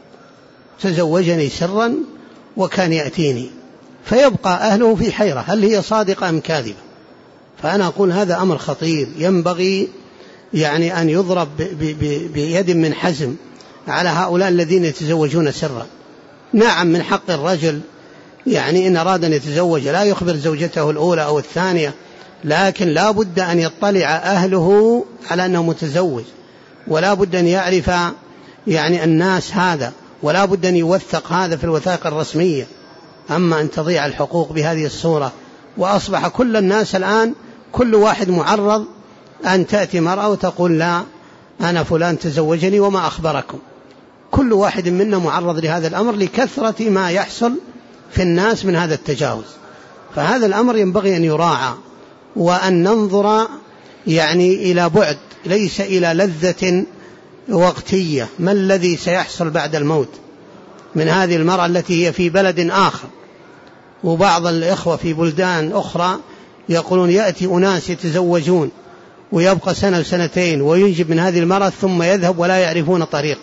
Speaker 1: تزوجني سرا وكان يأتيني، فيبقى أهله في حيرة هل هي صادقة أم كاذبة. فأنا أقول هذا أمر خطير، ينبغي يعني أن يضرب بيد من حزم على هؤلاء الذين يتزوجون سرا. نعم من حق الرجل يعني إن أراد أن يتزوج لا يخبر زوجته الأولى أو الثانية، لكن لا بد أن يطلع أهله على أنه متزوج، ولا بد أن يعرف يعني الناس هذا، ولا بد أن يوثق هذا في الوثائق الرسمية. أما أن تضيع الحقوق بهذه الصورة، وأصبح كل الناس الآن كل واحد معرض أن تأتي مرأة وتقول لا أنا فلان تزوجني وما أخبركم. كل واحد منا معرض لهذا الأمر لكثرة ما يحصل في الناس من هذا التجاوز. فهذا الأمر ينبغي أن يراعى، وأن ننظر يعني إلى بعد، ليس إلى لذة وقتية. ما الذي سيحصل بعد الموت من هذه المرأة التي هي في بلد آخر؟ وبعض الإخوة في بلدان أخرى يقولون يأتي أناس يتزوجون ويبقى سنة وسنتين وينجب من هذه المرأة ثم يذهب ولا يعرفون طريقه،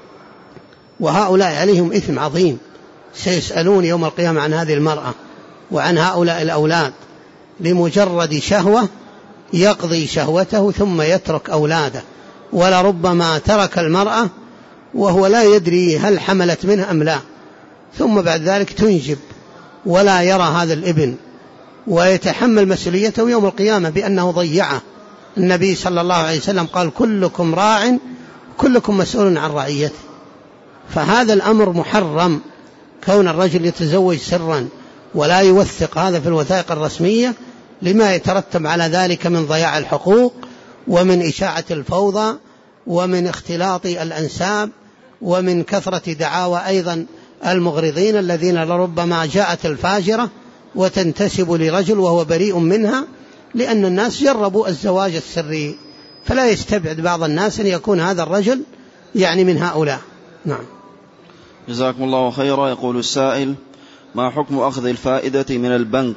Speaker 1: وهؤلاء عليهم إثم عظيم، سيسألون يوم القيامة عن هذه المرأة وعن هؤلاء الأولاد، لمجرد شهوة يقضي شهوته ثم يترك أولاده. ولربما ترك المرأة وهو لا يدري هل حملت منه أم لا، ثم بعد ذلك تنجب ولا يرى هذا الابن، ويتحمل مسؤوليته يوم القيامة بأنه ضيعه. النبي صلى الله عليه وسلم قال كلكم راع كلكم مسؤول عن رعيته. فهذا الأمر محرم، كون الرجل يتزوج سرا ولا يوثق هذا في الوثائق الرسمية، لما يترتب على ذلك من ضياع الحقوق، ومن إشاعة الفوضى، ومن اختلاط الأنساب، ومن كثرة دعاوى أيضا المغرضين الذين لربما جاءت الفاجرة وتنتسب لرجل وهو بريء منها، لأن الناس جربوا الزواج السري. فلا يستبعد بعض الناس أن يكون هذا الرجل يعني من هؤلاء. نعم.
Speaker 2: جزاكم الله خيرا. يقول السائل: ما حكم أخذ الفائدة من البنك؟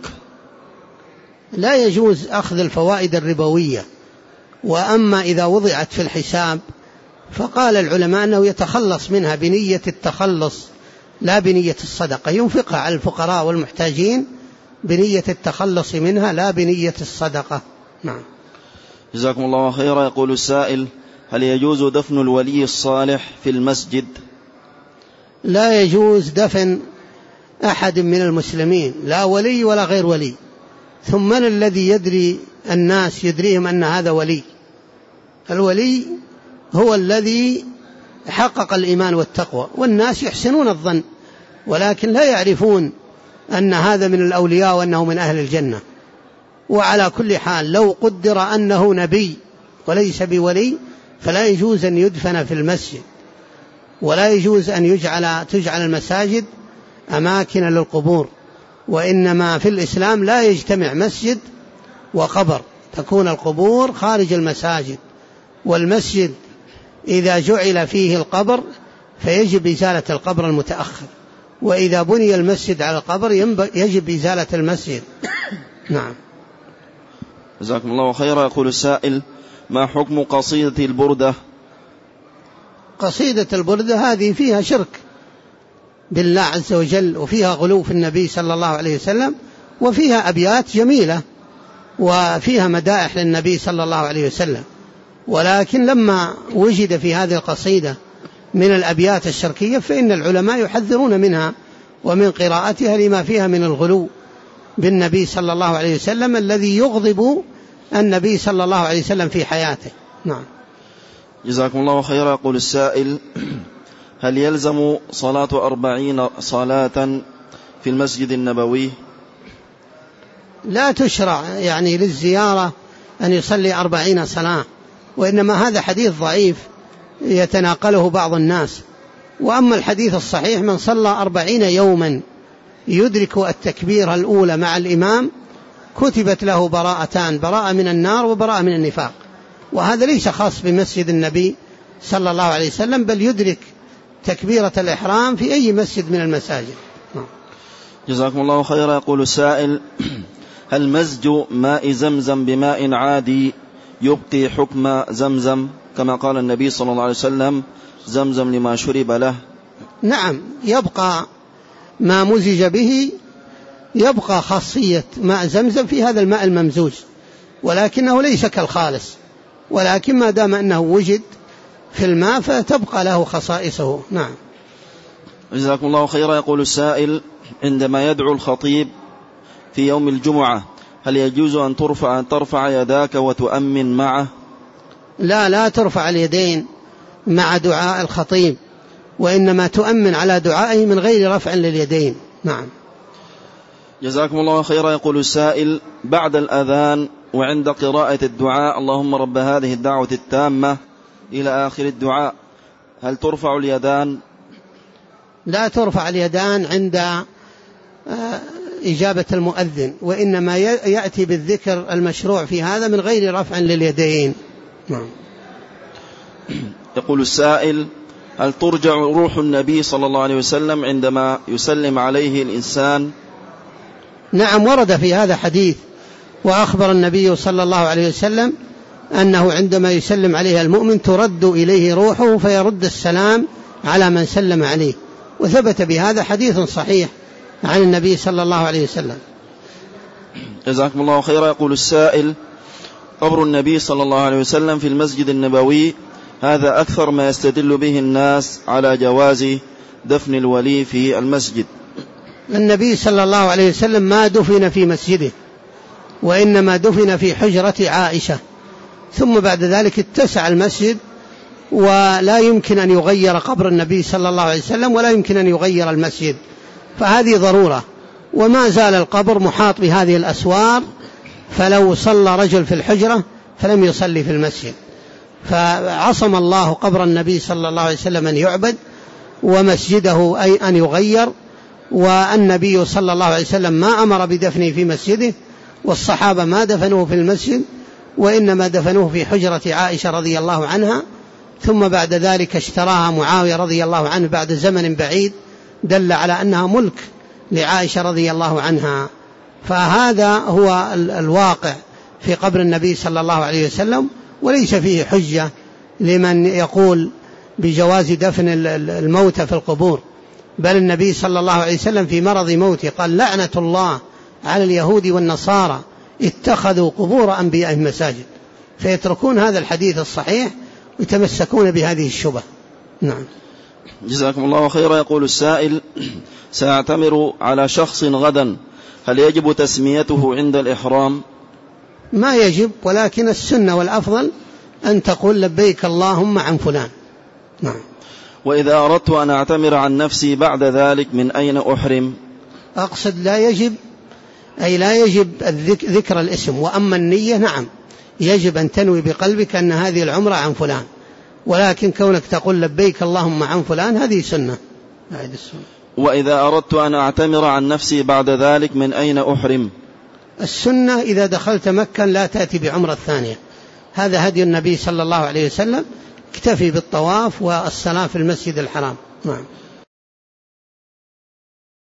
Speaker 1: لا يجوز أخذ الفوائد الربوية. وأما إذا وضعت في الحساب فقال العلماء أنه يتخلص منها بنية التخلص لا بنية الصدقة، ينفقها على الفقراء والمحتاجين بنية التخلص منها لا بنية الصدقة. نعم.
Speaker 2: جزاكم الله خيرا. يقول السائل: هل يجوز دفن الولي الصالح في المسجد؟
Speaker 1: لا يجوز دفن أحد من المسلمين، لا ولي ولا غير ولي. ثم من الذي يدري الناس يدريهم أن هذا ولي؟ الولي هو الذي حقق الإيمان والتقوى، والناس يحسنون الظن ولكن لا يعرفون أن هذا من الأولياء وأنه من أهل الجنة. وعلى كل حال لو قدر أنه نبي وليس بولي فلا يجوز أن يدفن في المسجد، ولا يجوز أن يجعل تجعل المساجد أماكن للقبور، وإنما في الإسلام لا يجتمع مسجد وقبر، تكون القبور خارج المساجد، والمسجد إذا جعل فيه القبر فيجب إزالة القبر المتأخر، وإذا بني المسجد على القبر يجب إزالة المسجد. نعم.
Speaker 2: جزاكم الله خيرا. يقول السائل: ما حكم قصيدة البردة؟
Speaker 1: قصيدة البردة هذه فيها شرك بالله عز وجل، وفيها غلو في النبي صلى الله عليه وسلم، وفيها أبيات جميلة وفيها مدائح للنبي صلى الله عليه وسلم، ولكن لما وجد في هذه القصيدة من الأبيات الشركية فإن العلماء يحذرون منها ومن قراءتها لما فيها من الغلو بالنبي صلى الله عليه وسلم الذي يغضب النبي صلى الله عليه وسلم في حياته. نعم.
Speaker 2: جزاكم الله خيرا. يقول السائل: هل يلزم صلاة أربعين صلاة في المسجد النبوي؟
Speaker 1: لا تشرع يعني للزيارة أن يصلي أربعين صلاة، وإنما هذا حديث ضعيف يتناقله بعض الناس. وأما الحديث الصحيح: من صلى أربعين يوما يدرك التكبير الأولى مع الإمام كتبت له براءتان، براءة من النار وبراءة من النفاق. وهذا ليس خاص بمسجد النبي صلى الله عليه وسلم، بل يدرك تكبيرة الإحرام في أي مسجد من المساجد.
Speaker 2: جزاكم الله خيرا. يقول السائل: هل مزج ماء زمزم بماء عادي يبقي حكم زمزم كما قال النبي صلى الله عليه وسلم: زمزم لما شرب له؟
Speaker 1: نعم، يبقى ما مزج به، يبقى خاصية ماء زمزم في هذا الماء الممزوج، ولكنه ليس كالخالص، ولكن ما دام أنه وجد في الماء فتبقى له خصائصه. نعم.
Speaker 2: جزاكم الله خيرا. يقول السائل: عندما يدعو الخطيب في يوم الجمعة هل يجوز أن ترفع, أن ترفع يداك وتؤمن معه؟
Speaker 1: لا لا ترفع اليدين مع دعاء الخطيب، وإنما تؤمن على دعائه من غير رفع لليدين. نعم.
Speaker 2: جزاكم الله خيرا. يقول السائل: بعد الأذان وعند قراءة الدعاء اللهم رب هذه الدعوة التامة إلى آخر الدعاء هل ترفع اليدان؟
Speaker 1: لا ترفع اليدان عند إجابة المؤذن، وإنما يأتي بالذكر المشروع في هذا من غير رفع لليدين. نعم.
Speaker 2: يقول السائل: هل ترجع روح النبي صلى الله عليه وسلم عندما يسلم عليه الإنسان؟
Speaker 1: نعم، ورد في هذا حديث، وأخبر النبي صلى الله عليه وسلم أنه عندما يسلم عليه المؤمن ترد إليه روحه فيرد السلام على من سلم عليه، وثبت بهذا حديث صحيح عن النبي صلى الله عليه وسلم.
Speaker 2: جزاكم الله خيرا. يقول السائل: قبر النبي صلى الله عليه وسلم في المسجد النبوي هذا أكثر ما يستدل به الناس على جواز دفن الولي في المسجد.
Speaker 1: النبي صلى الله عليه وسلم ما دفن في مسجده، وإنما دفن في حجرة عائشة، ثم بعد ذلك اتسع المسجد ولا يمكن أن يغير قبر النبي صلى الله عليه وسلم ولا يمكن أن يغير المسجد، فهذه ضرورة. وما زال القبر محاط بهذه الأسوار، فلو صلى رجل في الحجرة فلم يصلي في المسجد، فعصم الله قبر النبي صلى الله عليه وسلم أن يعبد، ومسجده أي أن يغير. والنبي صلى الله عليه وسلم ما أمر بدفنه في مسجده، والصحابة ما دفنوه في المسجد، وإنما دفنوه في حجرة عائشة رضي الله عنها، ثم بعد ذلك اشتراها معاوية رضي الله عنه بعد زمن بعيد، دل على أنها ملك لعائشة رضي الله عنها. فهذا هو الواقع في قبر النبي صلى الله عليه وسلم، وليس فيه حجة لمن يقول بجواز دفن الموتى في القبور، بل النبي صلى الله عليه وسلم في مرض موته قال: لعنة الله على اليهود والنصارى اتخذوا قبور أنبيائهم مساجد. فيتركون هذا الحديث الصحيح يتمسكون بهذه الشبه. نعم.
Speaker 2: جزاكم الله خيرا. يقول السائل: سأعتمر على شخص غدا، هل يجب تسميته عند الإحرام؟
Speaker 1: ما يجب، ولكن السنة والأفضل أن تقول لبيك اللهم عن فلان. نعم.
Speaker 2: وإذا أردت أن أعتمر عن نفسي بعد ذلك من أين أحرم؟
Speaker 1: أقصد لا يجب، أي لا يجب ذكر الاسم، وأما النية نعم يجب أن تنوي بقلبك أن هذه العمرة عن فلان، ولكن كونك تقول لبيك اللهم عن فلان هذه سنة.
Speaker 2: وإذا أردت أن أعتمر عن نفسي بعد ذلك من أين أحرم؟
Speaker 1: السنة إذا دخلت مكة لا تأتي بعمرة الثانية، هذا هدي النبي صلى الله عليه وسلم، اكتفي بالطواف والصلاة في المسجد الحرام. نعم.